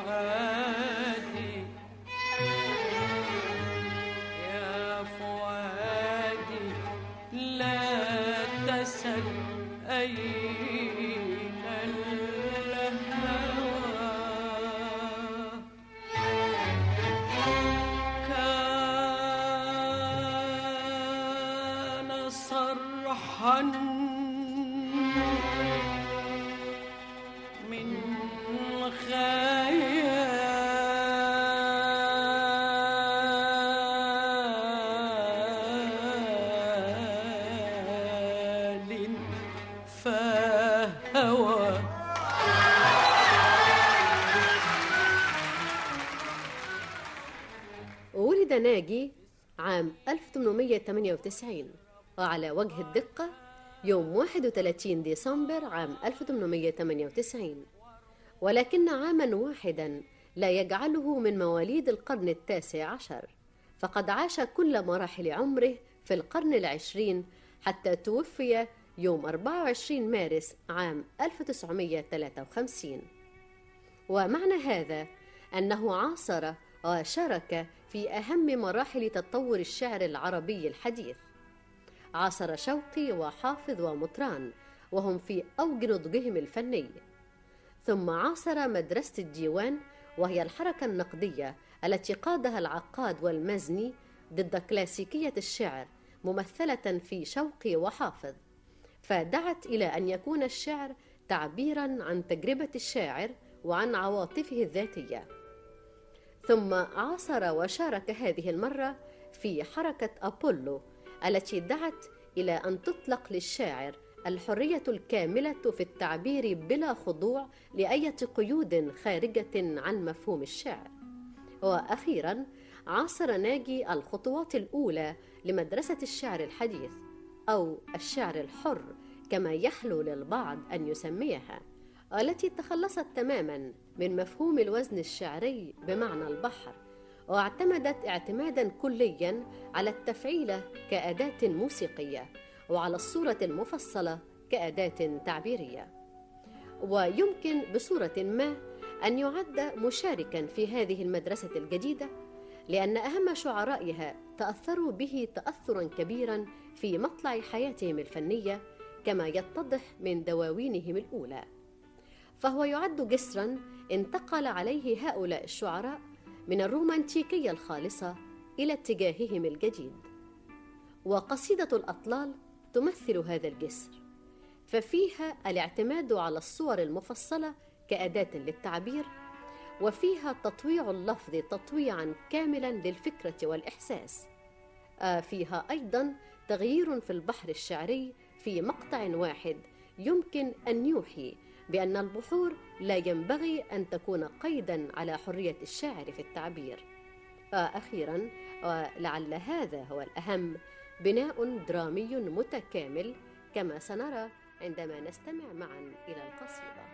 فؤادي يا فؤادي لا تسل أين الهوى، صرحا من خيال فهوى. ولد ناجي عام ألف وثمانمائة وثمانية وتسعين، وعلى وجه الدقة يوم واحد وثلاثين ديسمبر عام ألف وثمانمائة وثمانية وتسعين، ولكن عاما واحدا لا يجعله من مواليد القرن التاسع عشر، فقد عاش كل مراحل عمره في القرن العشرين حتى توفي يوم أربعة وعشرين مارس عام ألف وتسعمائة وثلاثة وخمسين. ومعنى هذا أنه عاصر وشارك في أهم مراحل تطور الشعر العربي الحديث. عاصر شوقي وحافظ ومطران وهم في أوج نضجهم الفني، ثم عاصر مدرسة الديوان وهي الحركة النقدية التي قادها العقاد والمزني ضد كلاسيكية الشعر ممثلة في شوقي وحافظ، فدعت إلى أن يكون الشعر تعبيرا عن تجربة الشاعر وعن عواطفه الذاتية. ثم عاصر وشارك هذه المرة في حركة أبولو التي دعت إلى أن تطلق للشاعر الحرية الكاملة في التعبير بلا خضوع لأي قيود خارجة عن مفهوم الشعر. وأخيرا عاصر ناجي الخطوات الأولى لمدرسة الشعر الحديث أو الشعر الحر كما يحلو للبعض أن يسميها، التي تخلصت تماما من مفهوم الوزن الشعري بمعنى البحر، واعتمدت اعتمادا كليا على التفعيلة كأداة موسيقية وعلى الصورة المفصلة كأداة تعبيرية. ويمكن بصورة ما أن يعد مشاركا في هذه المدرسة الجديدة لأن أهم شعرائها تأثروا به تأثرا كبيرا في مطلع حياتهم الفنية كما يتضح من دواوينهم الأولى، فهو يعد جسرا انتقل عليه هؤلاء الشعراء من الرومانتيكية الخالصة إلى اتجاههم الجديد. وقصيدة الأطلال تمثل هذا الجسر، ففيها الاعتماد على الصور المفصلة كأداة للتعبير، وفيها تطويع اللفظ تطويعا كاملا للفكرة والإحساس. آه فيها أيضا تغيير في البحر الشعري في مقطع واحد يمكن أن يوحي بأن البحور لا ينبغي أن تكون قيدا على حرية الشاعر في التعبير. وأخيرا ولعل هذا هو الأهم، بناء درامي متكامل كما سنرى عندما نستمع معا إلى القصيدة.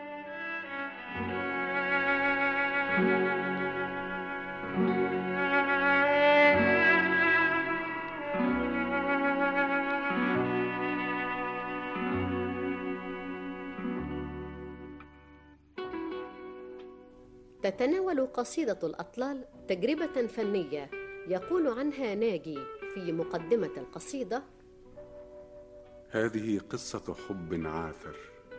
تتناول قصيدة الأطلال تجربة فنية يقول عنها ناجي في مقدمة القصيدة: هذه قصة حب عاثر،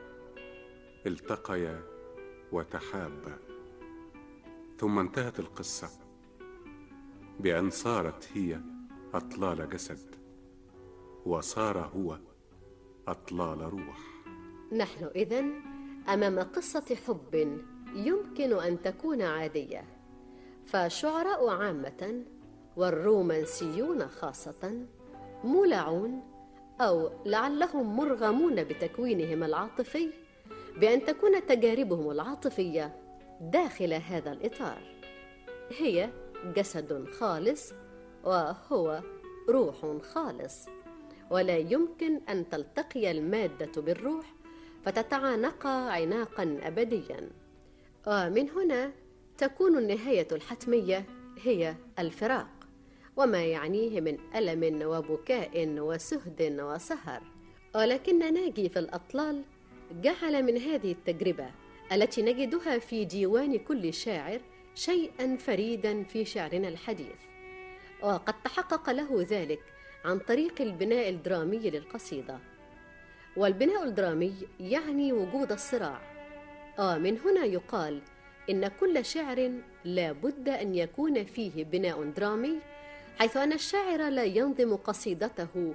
التقيا وتحابا، ثم انتهت القصة بأن صارت هي أطلال جسد وصار هو أطلال روح. نحن إذن أمام قصة حب يمكن أن تكون عادية، فالشعراء عامة والرومانسيون خاصة مولعون أو لعلهم مرغمون بتكوينهم العاطفي بأن تكون تجاربهم العاطفية داخل هذا الإطار. هي جسد خالص وهو روح خالص، ولا يمكن أن تلتقي المادة بالروح فتتعانقا عناقا أبديا. ومن هنا تكون النهاية الحتمية هي الفراق، وما يعنيه من ألم وبكاء وسهد وسهر. ولكن ناجي في الأطلال جعل من هذه التجربة التي نجدها في ديوان كل شاعر شيئا فريدا في شعرنا الحديث، وقد تحقق له ذلك عن طريق البناء الدرامي للقصيدة. والبناء الدرامي يعني وجود الصراع، ومن هنا يقال إن كل شعر لا بد أن يكون فيه بناء درامي، حيث أن الشاعر لا ينظم قصيدته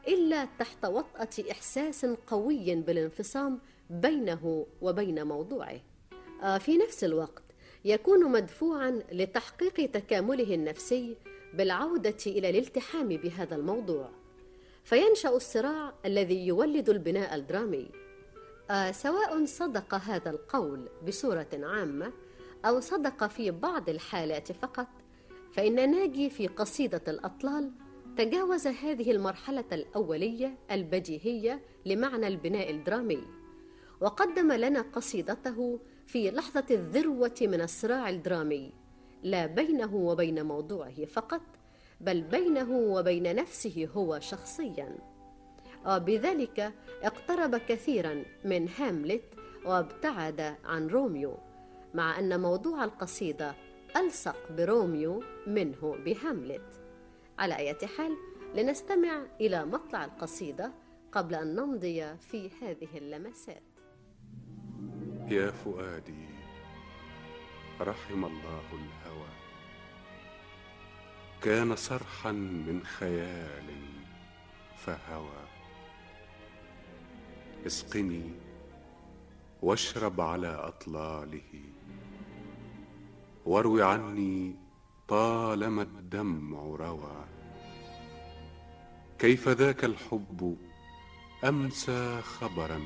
إلا تحت وطأة إحساس قوي بالانفصام بينه وبين موضوعه. في نفس الوقت يكون مدفوعا لتحقيق تكامله النفسي بالعودة إلى الالتحام بهذا الموضوع، فينشأ الصراع الذي يولد البناء الدرامي. آه سواء صدق هذا القول بصورة عامة أو صدق في بعض الحالات فقط، فإن ناجي في قصيدة الأطلال تجاوز هذه المرحلة الأولية البديهية لمعنى البناء الدرامي، وقدم لنا قصيدته في لحظة الذروة من الصراع الدرامي، لا بينه وبين موضوعه فقط، بل بينه وبين نفسه هو شخصيا. وبذلك اقترب كثيرا من هاملت وابتعد عن روميو، مع أن موضوع القصيدة ألصق بروميو منه بهاملت. على أي حال، لنستمع إلى مطلع القصيدة قبل أن نمضي في هذه اللمسات. يا فؤادي رحم الله الهوى، كان صرحا من خيال فهوى. اسقني واشرب على أطلاله، واروي عني طالما الدمع روى. كيف ذاك الحب أمسى خبرا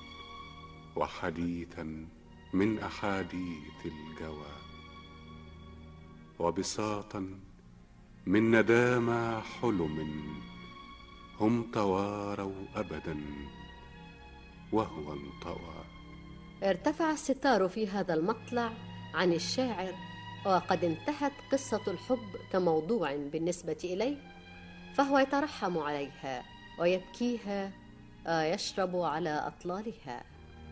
وحديثا من أحاديث الجوى، وبساطا من ندامى حلم هم تواروا أبدا وهو انطوى. ارتفع الستار في هذا المطلع عن الشاعر، وقد انتهت قصة الحب كموضوع بالنسبة إليه، فهو يترحم عليها ويبكيها ويشرب على أطلالها.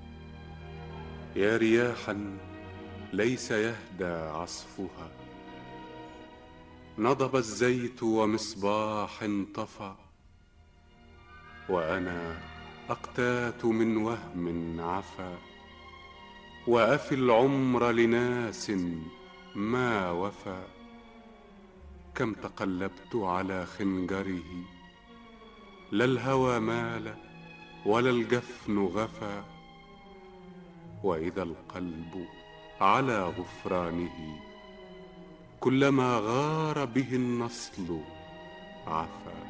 يا رياحا ليس يهدى عصفها، نضب الزيت ومصباح انطفى، وأنا أقتات من وهم عفا، وأفي العمر لناس ما وفى. كم تقلبت على خنجره، لا الهوى مال ولا الجفن غفا، وإذا القلب على غفرانه كلما غار به النصل عفا.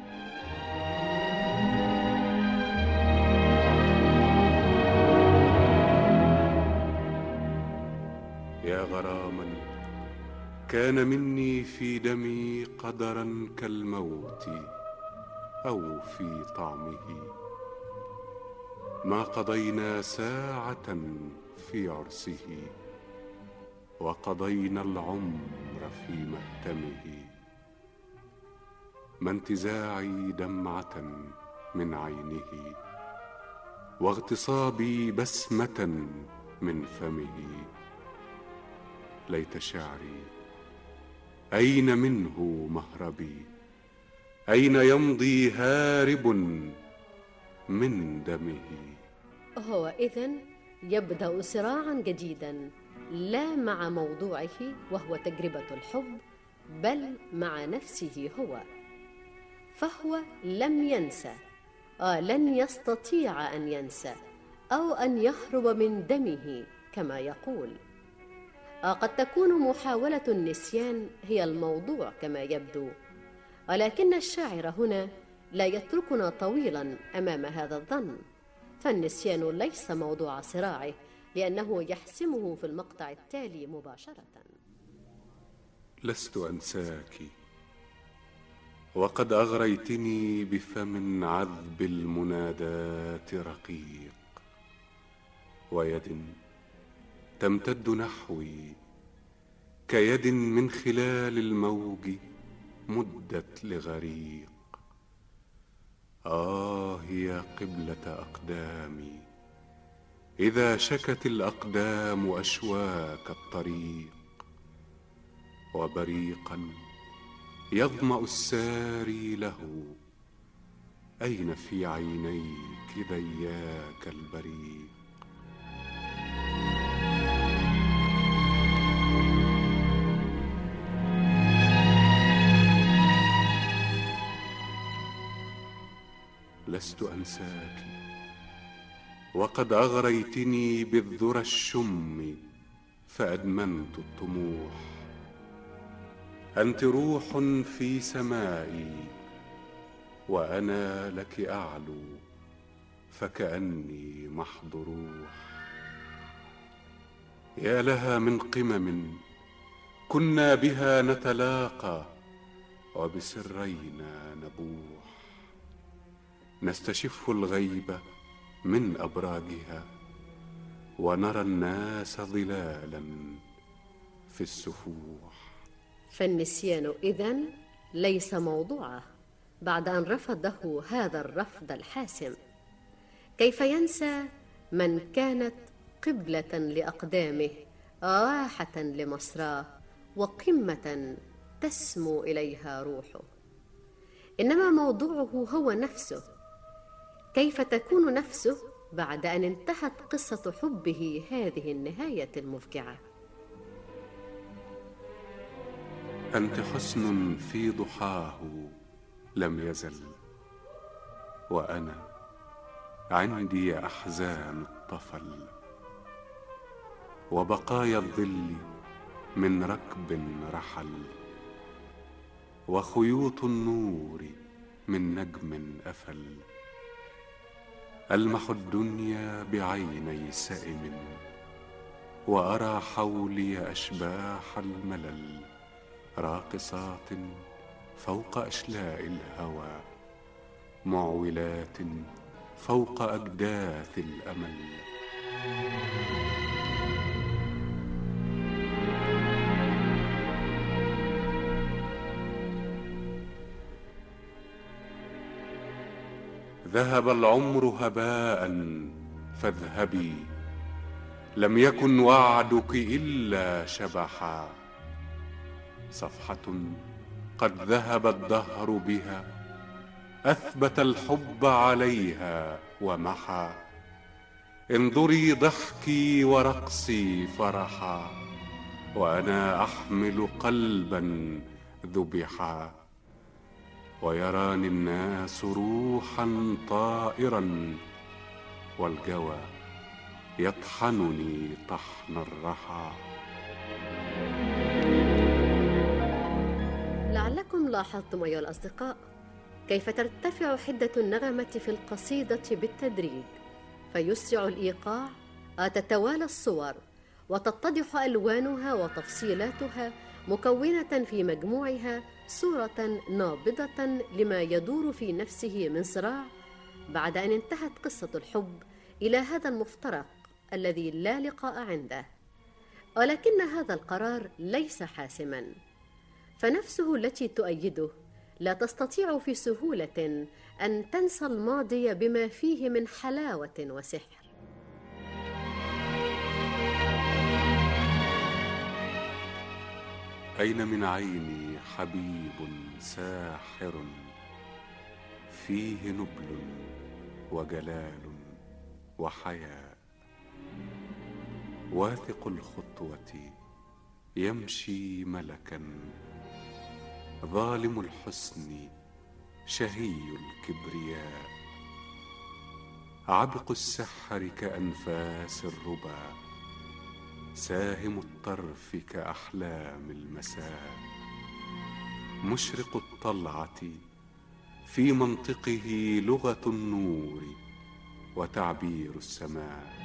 يا غراما كان مني في دمي قدرا كالموت أو في طعمه، ما قضينا ساعة في عرسه، وقضينا العمر في مأتمه. ما انتزاعي دمعة من عينه، واغتصابي بسمة من فمه. ليت شعري أين منه مهربي، أين يمضي هارب من دمه. هو إذن يبدأ صراعا جديدا، لا مع موضوعه وهو تجربة الحب، بل مع نفسه هو. فهو لم ينسى، آه لن يستطيع أن ينسى أو أن يهرب من دمه كما يقول. آه قد تكون محاولة النسيان هي الموضوع كما يبدو، ولكن الشاعر هنا لا يتركنا طويلا أمام هذا الظن، فالنسيان ليس موضوع صراعه، لأنه يحسمه في المقطع التالي مباشرة. لست أنساك وقد أغريتني بفم عذب المنادات رقيق، ويد تمتد نحوي كيد من خلال الموج مدت لغريق. آه يا قبلة أقدامي، إذا شكت الأقدام أشواك الطريق، وبريقا يظمأ الساري له، أين في عينيك ذياك البريق. لست أنساك، وقد أغريتني بالذرى الشم فأدمنت الطموح. أنت روح في سمائي وأنا لك أعلو، فكأني محض روح. يا لها من قمم كنا بها نتلاقى، وبسرينا نبوح. نستشف الغيب من أبراجها، ونرى الناس ظلالا في السفوح. فالنسيان إذن ليس موضوعه بعد أن رفضه هذا الرفض الحاسم. كيف ينسى من كانت قبلة لأقدامه، راحة لمصراه، وقمة تسمو إليها روحه؟ إنما موضوعه هو نفسه. كيف تكون نفسه بعد أن انتهت قصة حبه هذه النهاية المفجعة؟ أنت حسن في ضحاه لم يزل، وأنا عندي أحزان الطفل، وبقايا الظل من ركب رحل، وخيوط النور من نجم أفل. ألمح الدنيا بعيني سائم، وأرى حولي أشباح الملل راقصات فوق أشلاء الهوى، معولات فوق أجداث الأمل. ذهب العمر هباء فاذهبي، لم يكن وعدك إلا شبحا. صفحة قد ذهب الدهر بها، أثبت الحب عليها ومحى. انظري ضحكي ورقصي فرحا، وأنا أحمل قلبا ذبحا. ويراني الناس روحا طائرا، والجوى يطحنني طحن الرحى. لعلكم لاحظتم أيها الأصدقاء كيف ترتفع حدة النغمة في القصيدة بالتدريج، فيسرع الإيقاع، تتوالى الصور، وتتضح ألوانها وتفصيلاتها، مكونة في مجموعها صورة نابضة لما يدور في نفسه من صراع بعد أن انتهت قصة الحب إلى هذا المفترق الذي لا لقاء عنده. ولكن هذا القرار ليس حاسما، فنفسه التي تؤيده لا تستطيع في سهولة أن تنسى الماضي بما فيه من حلاوة وسحر. أين من عيني حبيب ساحر، فيه نبل وجلال وحياء. واثق الخطوة يمشي ملكا، ظالم الحسن شهي الكبرياء. عبق السحر كأنفاس الربا، ساهم الطرف كأحلام المساء. مشرق الطلعة في منطقه لغة النور وتعبير السماء.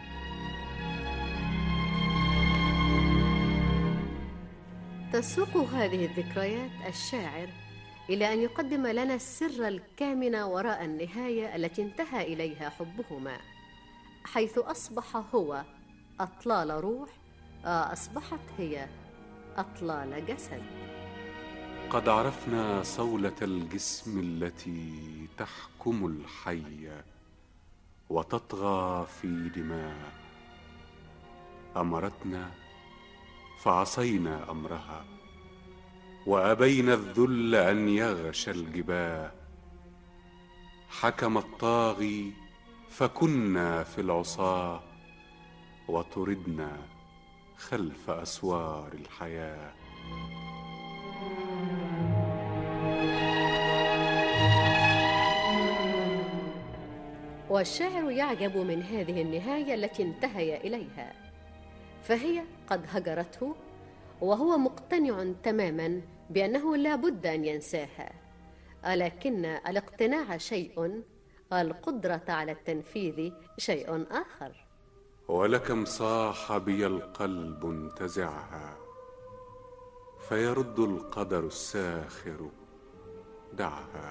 تسوق هذه الذكريات الشاعر إلى أن يقدم لنا السر الكامن وراء النهاية التي انتهى إليها حبهما، حيث أصبح هو أطلال روح، أصبحت هي أطلال جسد. قد عرفنا صولة الجسم التي تحكم الحي وتطغى في دماء. أمرتنا فعصينا أمرها، وأبينا الذل أن يغشى الجباه. حكم الطاغي فكنا في العصاة، وطردنا خلف أسوار الحياة. والشاعر يعجب من هذه النهاية التي انتهي إليها، فهي قد هجرته وهو مقتنع تماما بأنه لا بد أن ينساها، لكن الاقتناع شيء، القدرة على التنفيذ شيء آخر. ولكم صاح بي القلب انتزعها، فيرد القدر الساخر دعها.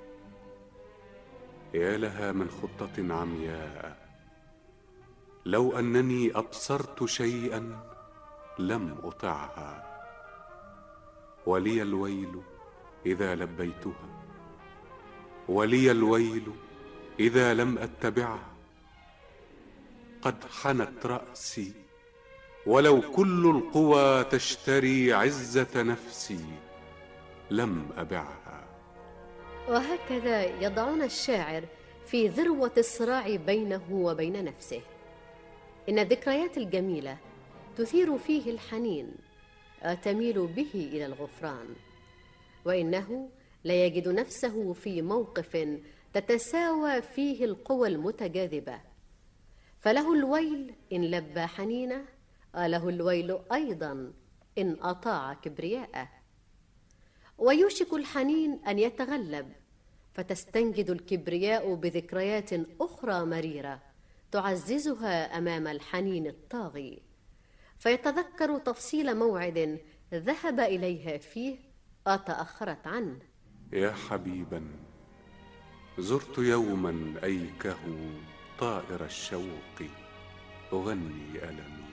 يا لها من خطة عمياء، لو أنني أبصرت شيئا لم أطعها. ولي الويل إذا لبيتها، ولي الويل إذا لم أتبعها. قد حنت رأسي، ولو كل القوى تشتري عزة نفسي لم أبعها. وهكذا يضعون الشاعر في ذروة الصراع بينه وبين نفسه. إن الذكريات الجميلة تثير فيه الحنين، تميل به إلى الغفران، وإنه لا يجد نفسه في موقف تتساوى فيه القوى المتجاذبة، فله الويل إن لبى حنينه، له الويل أيضا إن أطاع كبرياءه. ويوشك الحنين أن يتغلب، فتستنجد الكبرياء بذكريات أخرى مريرة تعززها أمام الحنين الطاغي، فيتذكر تفصيل موعد ذهب إليها فيه أتأخرت عنه. يا حبيبا، زرت يوما أيكه طائر الشوق أغني ألمي،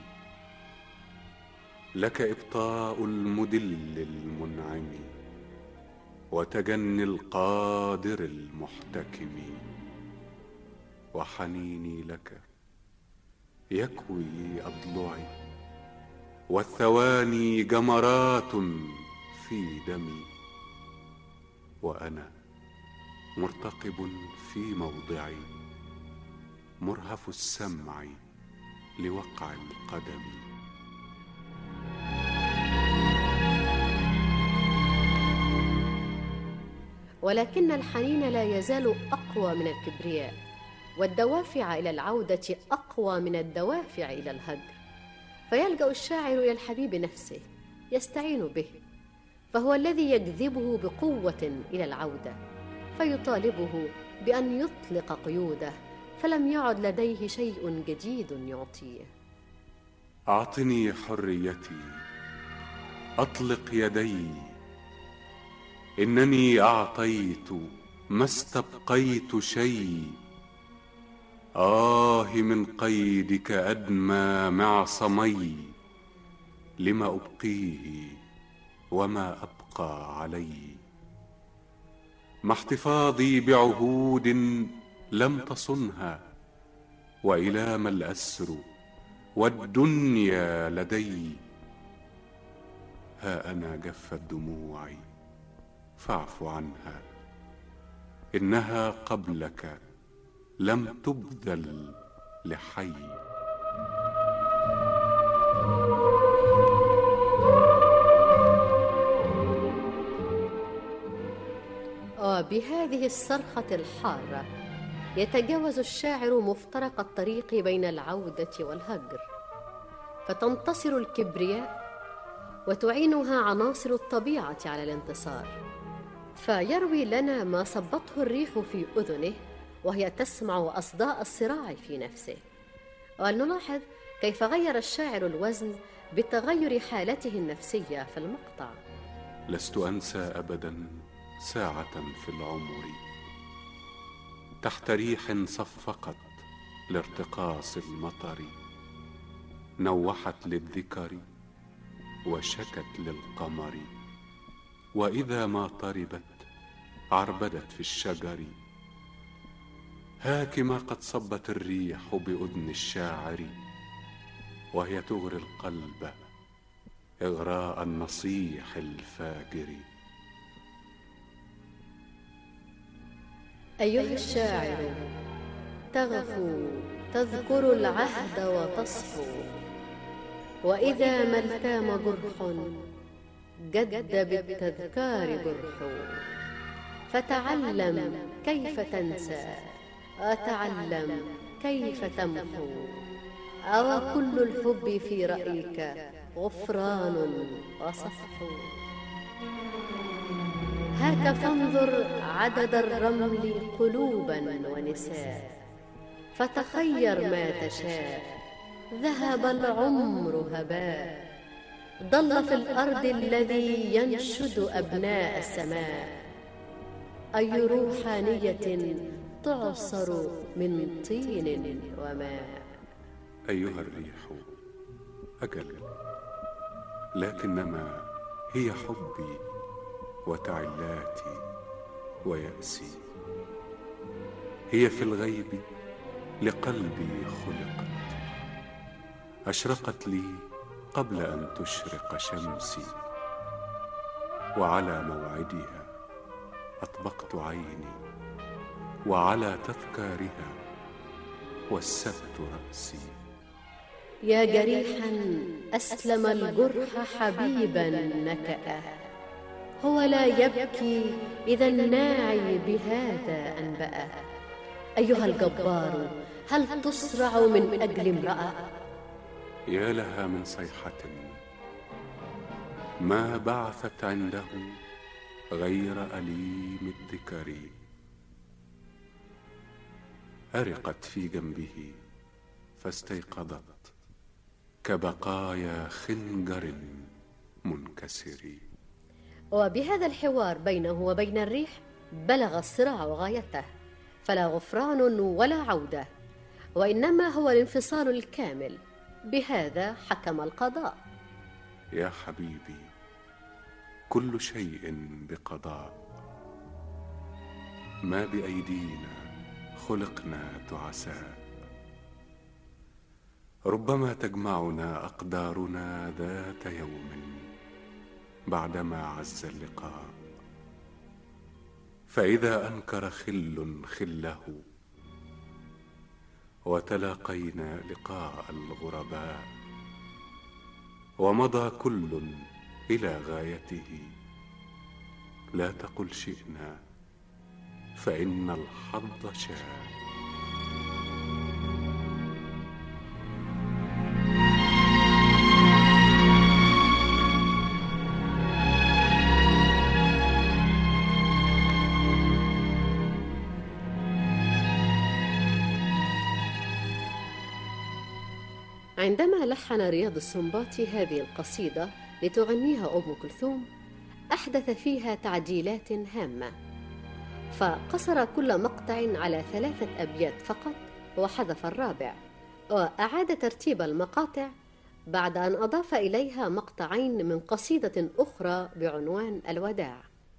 لك إبطاء المدل المنعم وتجني القادر المحتكم، وحنيني لك يكوي أضلعي، والثواني جمرات في دمي، وأنا مرتقب في موضعي مرهف السمع لوقع القدم. ولكن الحنين لا يزال أقوى من الكبرياء، والدوافع إلى العودة أقوى من الدوافع إلى الهجر، فيلجأ الشاعر إلى الحبيب نفسه يستعين به، فهو الذي يجذبه بقوة إلى العودة، فيطالبه بأن يطلق قيوده، فلم يعد لديه شيء جديد يعطيه. أعطني حريتي، أطلق يدي، إنني أعطيت ما استبقيت شيء. آه من قيدك أدمى معصمي، لما أبقيه وما أبقى علي. ما احتفاظي بعهود لم تصنها، وإلى ما الأسر والدنيا لدي. ها أنا جفت دموعي فاعف عنها، إنها قبلك لم تبذل لحي. وبهذه الصرخة الحارة يتجاوز الشاعر مفترق الطريق بين العودة والهجر، فتنتصر الكبرياء وتعينها عناصر الطبيعة على الانتصار. فيروي لنا ما صبته الريح في أذنه وهي تسمع أصداء الصراع في نفسه. ولنلاحظ كيف غير الشاعر الوزن بتغير حالته النفسية في المقطع. لست أنسى أبدا ساعة في العمر تحت ريح صفقت لارتقاص المطر، نوحت للذكر وشكت للقمر، وإذا ما طربت عربدت في الشجر. هاك ما قد صبت الريح بأذن الشاعر، وهي تغري القلب إغراء النصيح الفاجر. أيها الشاعر، تغفو تذكر العهد وتصحو، وإذا ما التام جرح جد بالتذكار جرح، فتعلم كيف تنسى أتعلم كيف تمحو. أو كل الحب في رأيك غفران وصفح. هاك فانظر عدد الرمل قلوبا ونساء، فتخير ما تشاء. ذهب العمر هباء، ضل في الأرض الذي ينشد أبناء السماء. أي روحانية تعصر من طين وماء. أيها الريح، أجل، لكنما هي حبي وتعلاتي ويأسي. هي في الغيب لقلبي خلقت، أشرقت لي قبل أن تشرق شمسي. وعلى موعدها أطبقت عيني، وعلى تذكارها وسدت رأسي. يا جريحا أسلم الجرح حبيبا نكأ، هو لا يبكي إذا الناعي بهذا أنبأ. أيها الجبار، هل تسرع من أجل امرأة؟ يا لها من صيحة ما بعثت عنده غير أليم الذكر. أرقت في جنبه فاستيقظت كبقايا خنجر منكسر. وبهذا الحوار بينه وبين الريح بلغ الصراع غايته، فلا غفران ولا عودة، وإنما هو الانفصال الكامل. بهذا حكم القضاء. يا حبيبي، كل شيء بقضاء، ما بأيدينا خلقنا تعساء. ربما تجمعنا أقدارنا ذات يوم بعدما عز اللقاء. فإذا أنكر خل خله وتلاقينا لقاء الغرباء، ومضى كل إلى غايته، لا تقل شئنا فإن الحظ شاء. عندما لحن رياض السنباطي هذه القصيدة لتغنيها أم كلثوم، أحدث فيها تعديلات هامة، فقصر كل مقطع على ثلاثة أبيات فقط وحذف الرابع، وأعاد ترتيب المقاطع بعد أن أضاف إليها مقطعين من قصيدة أخرى بعنوان الوداع.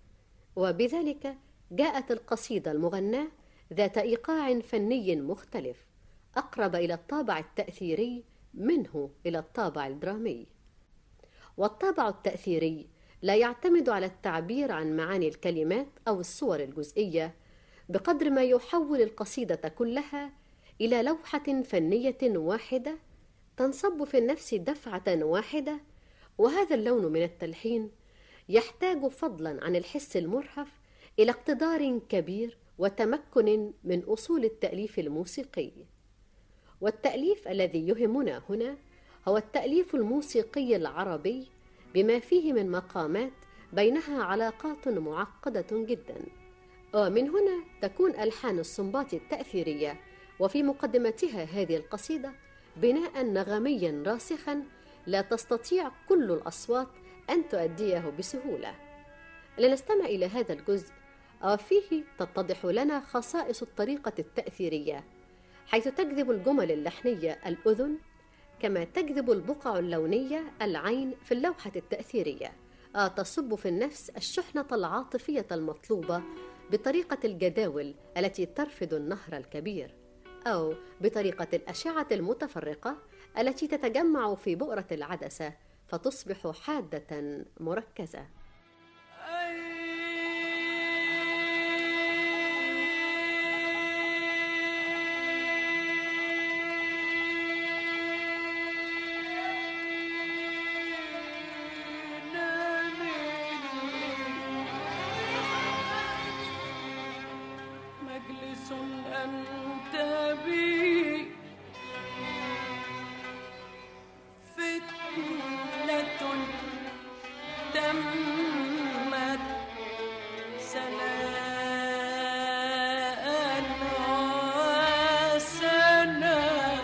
وبذلك جاءت القصيدة المغناة ذات إيقاع فني مختلف، أقرب إلى الطابع التأثيري منه إلى الطابع الدرامي. والطابع التأثيري لا يعتمد على التعبير عن معاني الكلمات أو الصور الجزئية بقدر ما يحول القصيدة كلها إلى لوحة فنية واحدة تنصب في النفس دفعة واحدة. وهذا اللون من التلحين يحتاج فضلا عن الحس المرهف إلى اقتدار كبير وتمكن من أصول التأليف الموسيقي. والتأليف الذي يهمنا هنا هو التأليف الموسيقي العربي بما فيه من مقامات بينها علاقات معقدة جدا. ومن هنا تكون ألحان السنباطي التأثيرية وفي مقدمتها هذه القصيدة بناء نغميا راسخا لا تستطيع كل الأصوات أن تؤديه بسهولة. لنستمع إلى هذا الجزء وفيه تتضح لنا خصائص الطريقة التأثيرية، حيث تجذب الجمل اللحنية الأذن كما تجذب البقع اللونية العين في اللوحة التأثيرية، تصب في النفس الشحنة العاطفية المطلوبة بطريقة الجداول التي ترفد النهر الكبير، أو بطريقة الأشعة المتفرقة التي تتجمع في بؤرة العدسة فتصبح حادة مركزة. مجلس أن بي فتنة تمت سنة وسنة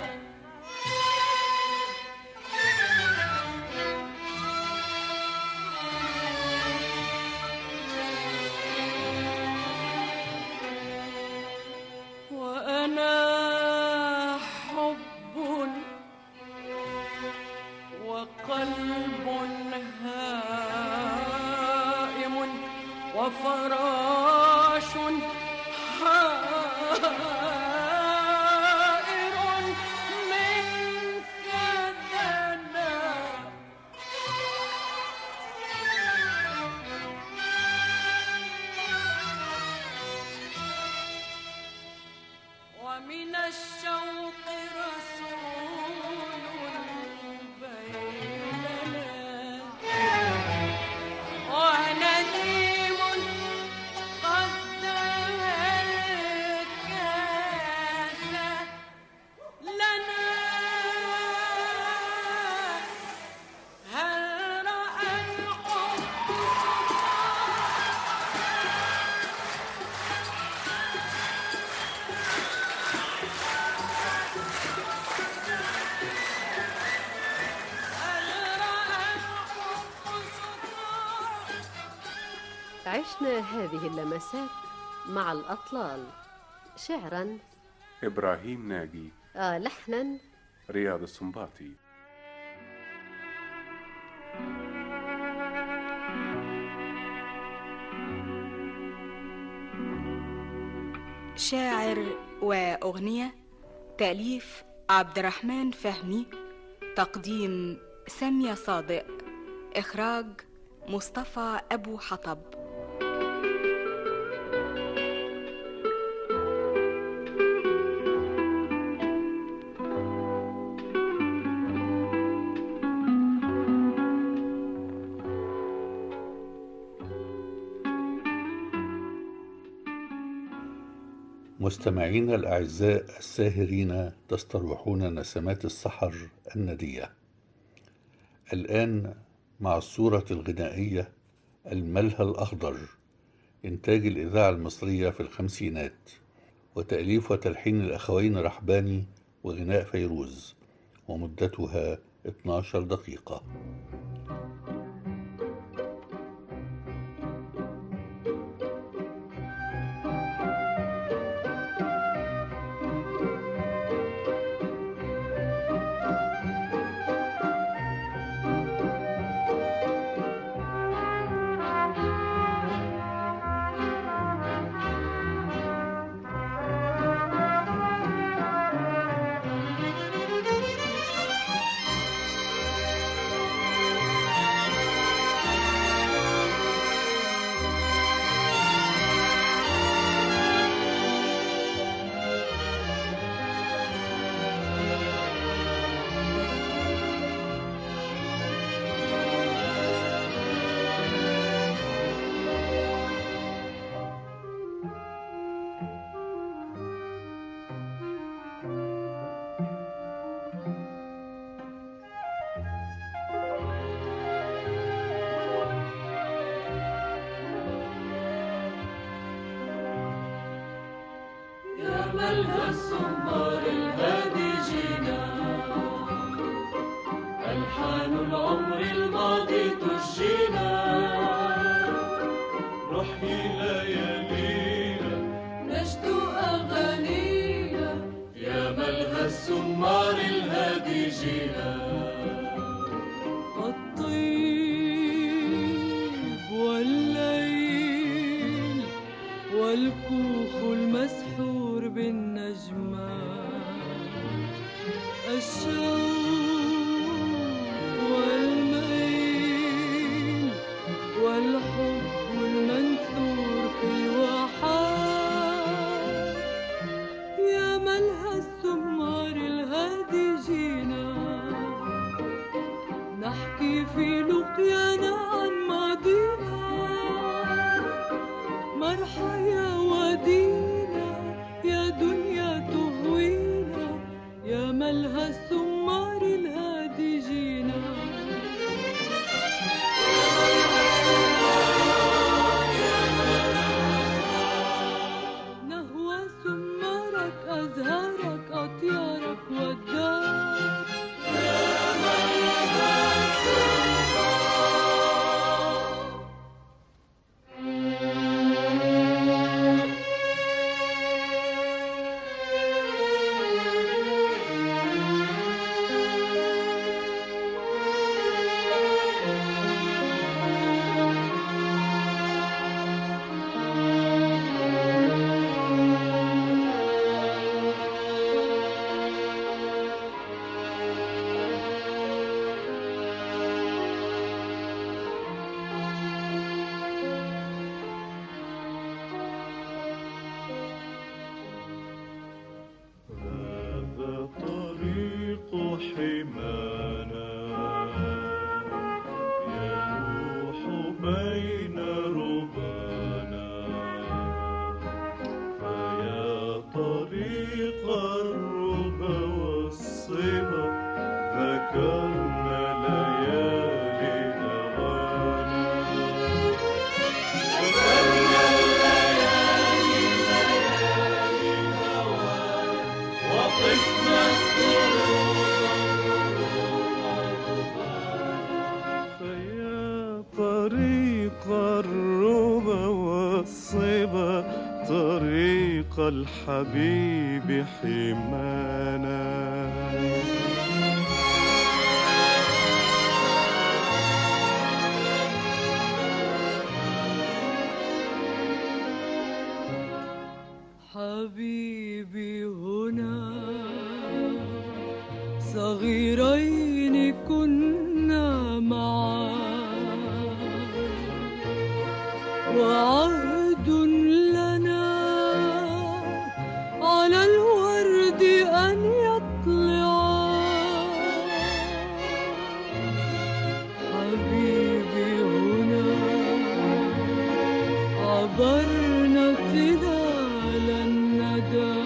وأنا حب وقلب هائم وفراش حائر منك دنا ومن الشوق رسول بيننا ونديم قد دهى الكاس لنا هل رأى الحب عشنا هذه اللمسات مع الأطلال. شعرا إبراهيم ناجي، آه لحنا رياض السنباطي. شاعر وأغنية، تأليف عبد الرحمن فهمي، تقديم سامية صادق، إخراج مصطفى أبو حطب. مستمعينا الأعزاء الساهرين، تستروحون نسمات السحر الندية. الآن مع الصورة الغنائية الملهى الأخضر، إنتاج الإذاعة المصرية في الخمسينات، وتأليف وتلحين الأخوين رحباني وغناء فيروز، ومدتها اثنتي عشرة دقيقة. ملهى السمار الهادي جينا، ألحان العمر الماضي تجينا، نحيي ليالينا، نشدو أغانينا، يا ملهى السمار الهادي جينا. الطيب والليل والكوخ المسحور بالنجمات، الشوق والميل والحب المنثور في الواحات، يا ملهى السمار الهادي جينا، نحكي في لقيانا عن ماضينا، مرحى يا ودينا، يا دنيا تهوينا. يا ملهى السمار الهادي جينا. نهوى سمارك أزهارك أطيارك والدار يا ملهى الحبيب حمانا. حبيبي هنا صغيرين كنا معا وعهد لنا على الورد أن يطلع. حبيبي هنا عبرنا تلال الندى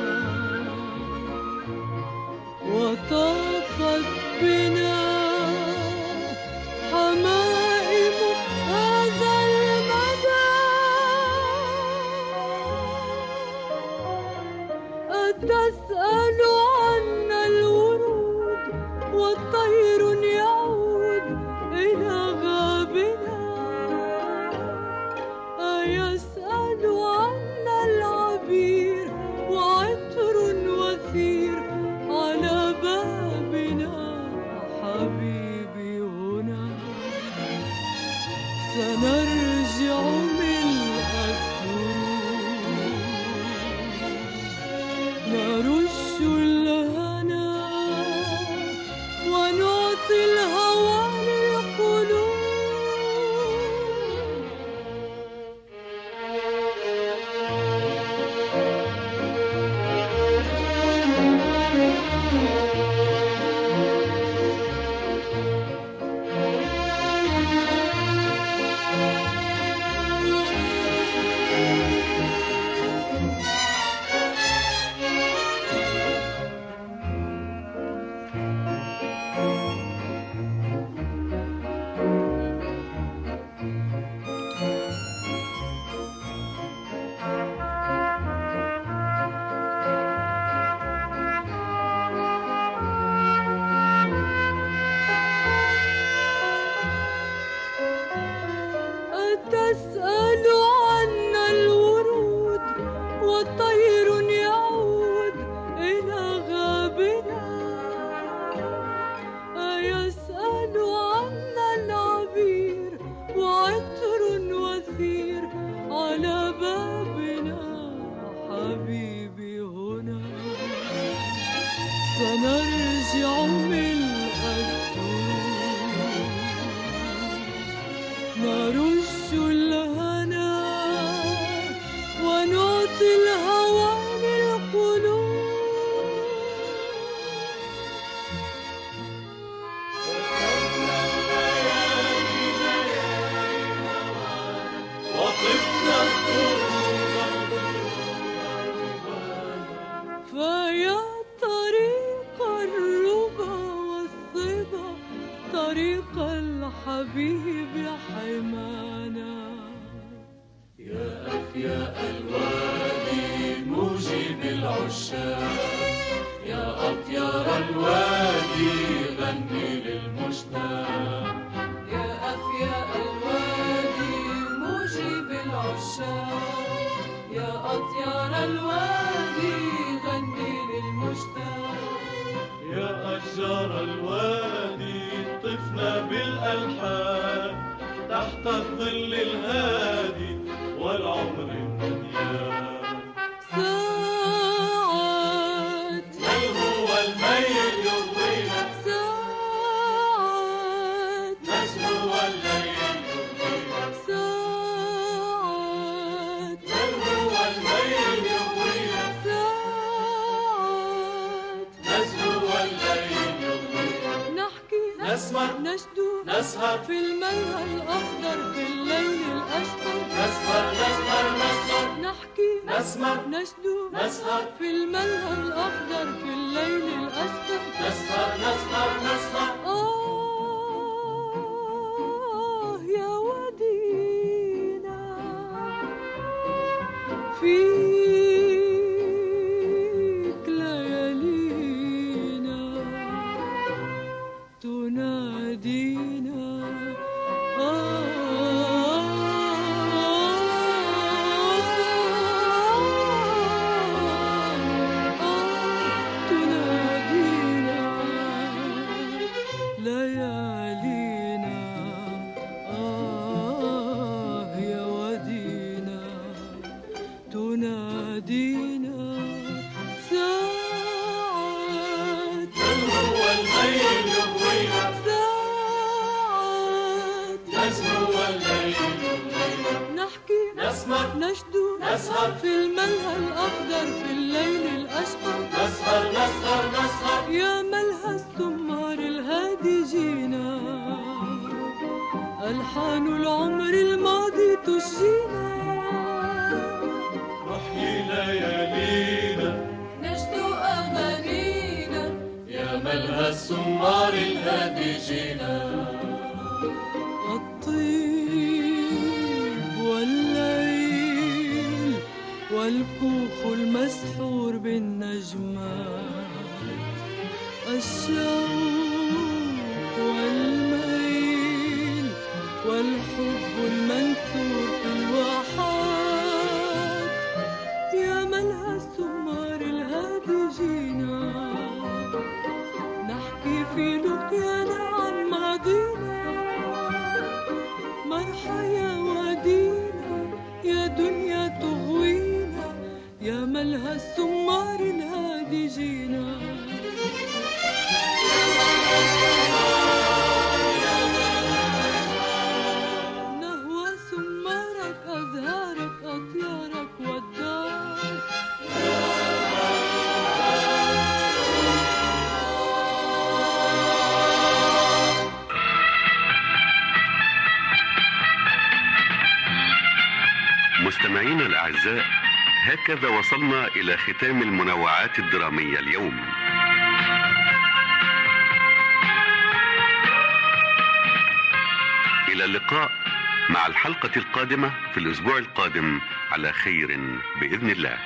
وطافت بنا حمائم هذا المدى. أتسأل عنا الورود والطير يعود إلى غابنا. أيسأل عنا العبير وعطر وثير على بابنا. حبيبي هنا سنرجع ملء السرور نرش الهنا ونعطي الهوى للقلوب. تسأل عنا الورود والطير يعود إلى غابنا. أيسأل عنا العبير وعطر وثير على بابنا. حبيبي هنا سنرجع ملء السرور نرش الهنا ونعطي الهوى للقلوب. وطفنا فيا طريق فيه بحمانا. يا أفياء الوادي موجب العشاق، يا أطيار الوادي غني للمشتاق. يا أفياء الوادي موجب العشاق، يا أطيار الوادي غني للمشتاق. يا أشجار الوادي طفنا بالألحان تحت الظل الهادي والعمر المديان. ساعات هل هو الميل يضوينا؟ ساعات نسهو والليل يضوينا. ساعات هل هو الميل يضوينا؟ ساعات نسهو والليل يضوينا. نحكي نسمر نشدو نسهر في الملهى الأخضر في الليل الأشقر. نسهر نسهر نسهر نحكي نسمر نشدو نسهر في الملهى الأخضر في الليل الأشقر. نسهر نسهر نسهر. آه يا ودينا فيك ليالينا تنادينا. ليالينا آه يا ودينا تنادينا. ساعات هل هو الميل يضوينا؟ ساعات نسهو والليل يضوينا. نحكي نسمر نشدو نسهر في الملهى الأخضر في الليل الأشقر. نسهر نسهر نسهر. يا ملهى السمار الهادي جينا، ألحان العمر الماضي تشجينا. نحيي ليالينا نشدو أغانينا، يا ملهى السمار الهادي جينا. الطيب والليل والكوخ المسحور بالنجمات، الشوق والميل والحب المنثور في الواحات. يا ملهى السمار الهادي جينا، نحكي في لقيانا عن ماضينا. مرحى يا ودينا يا دنيا تغوينا، يا ملهى السمار الهادي جينا. نهوى سمارك أزهارك أطيارك والدار. مستمعينا الأعزاء، هكذا وصلنا إلى ختام المنوعات الدرامية اليوم. إلى اللقاء مع الحلقة القادمة في الأسبوع القادم على خير بإذن الله.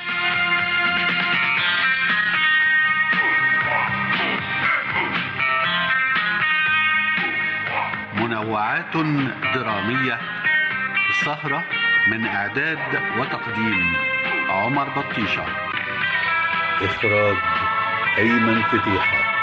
منوعات درامية، السهرة من إعداد وتقديم عمر بطيشة، إخراج أيمن فتيحة.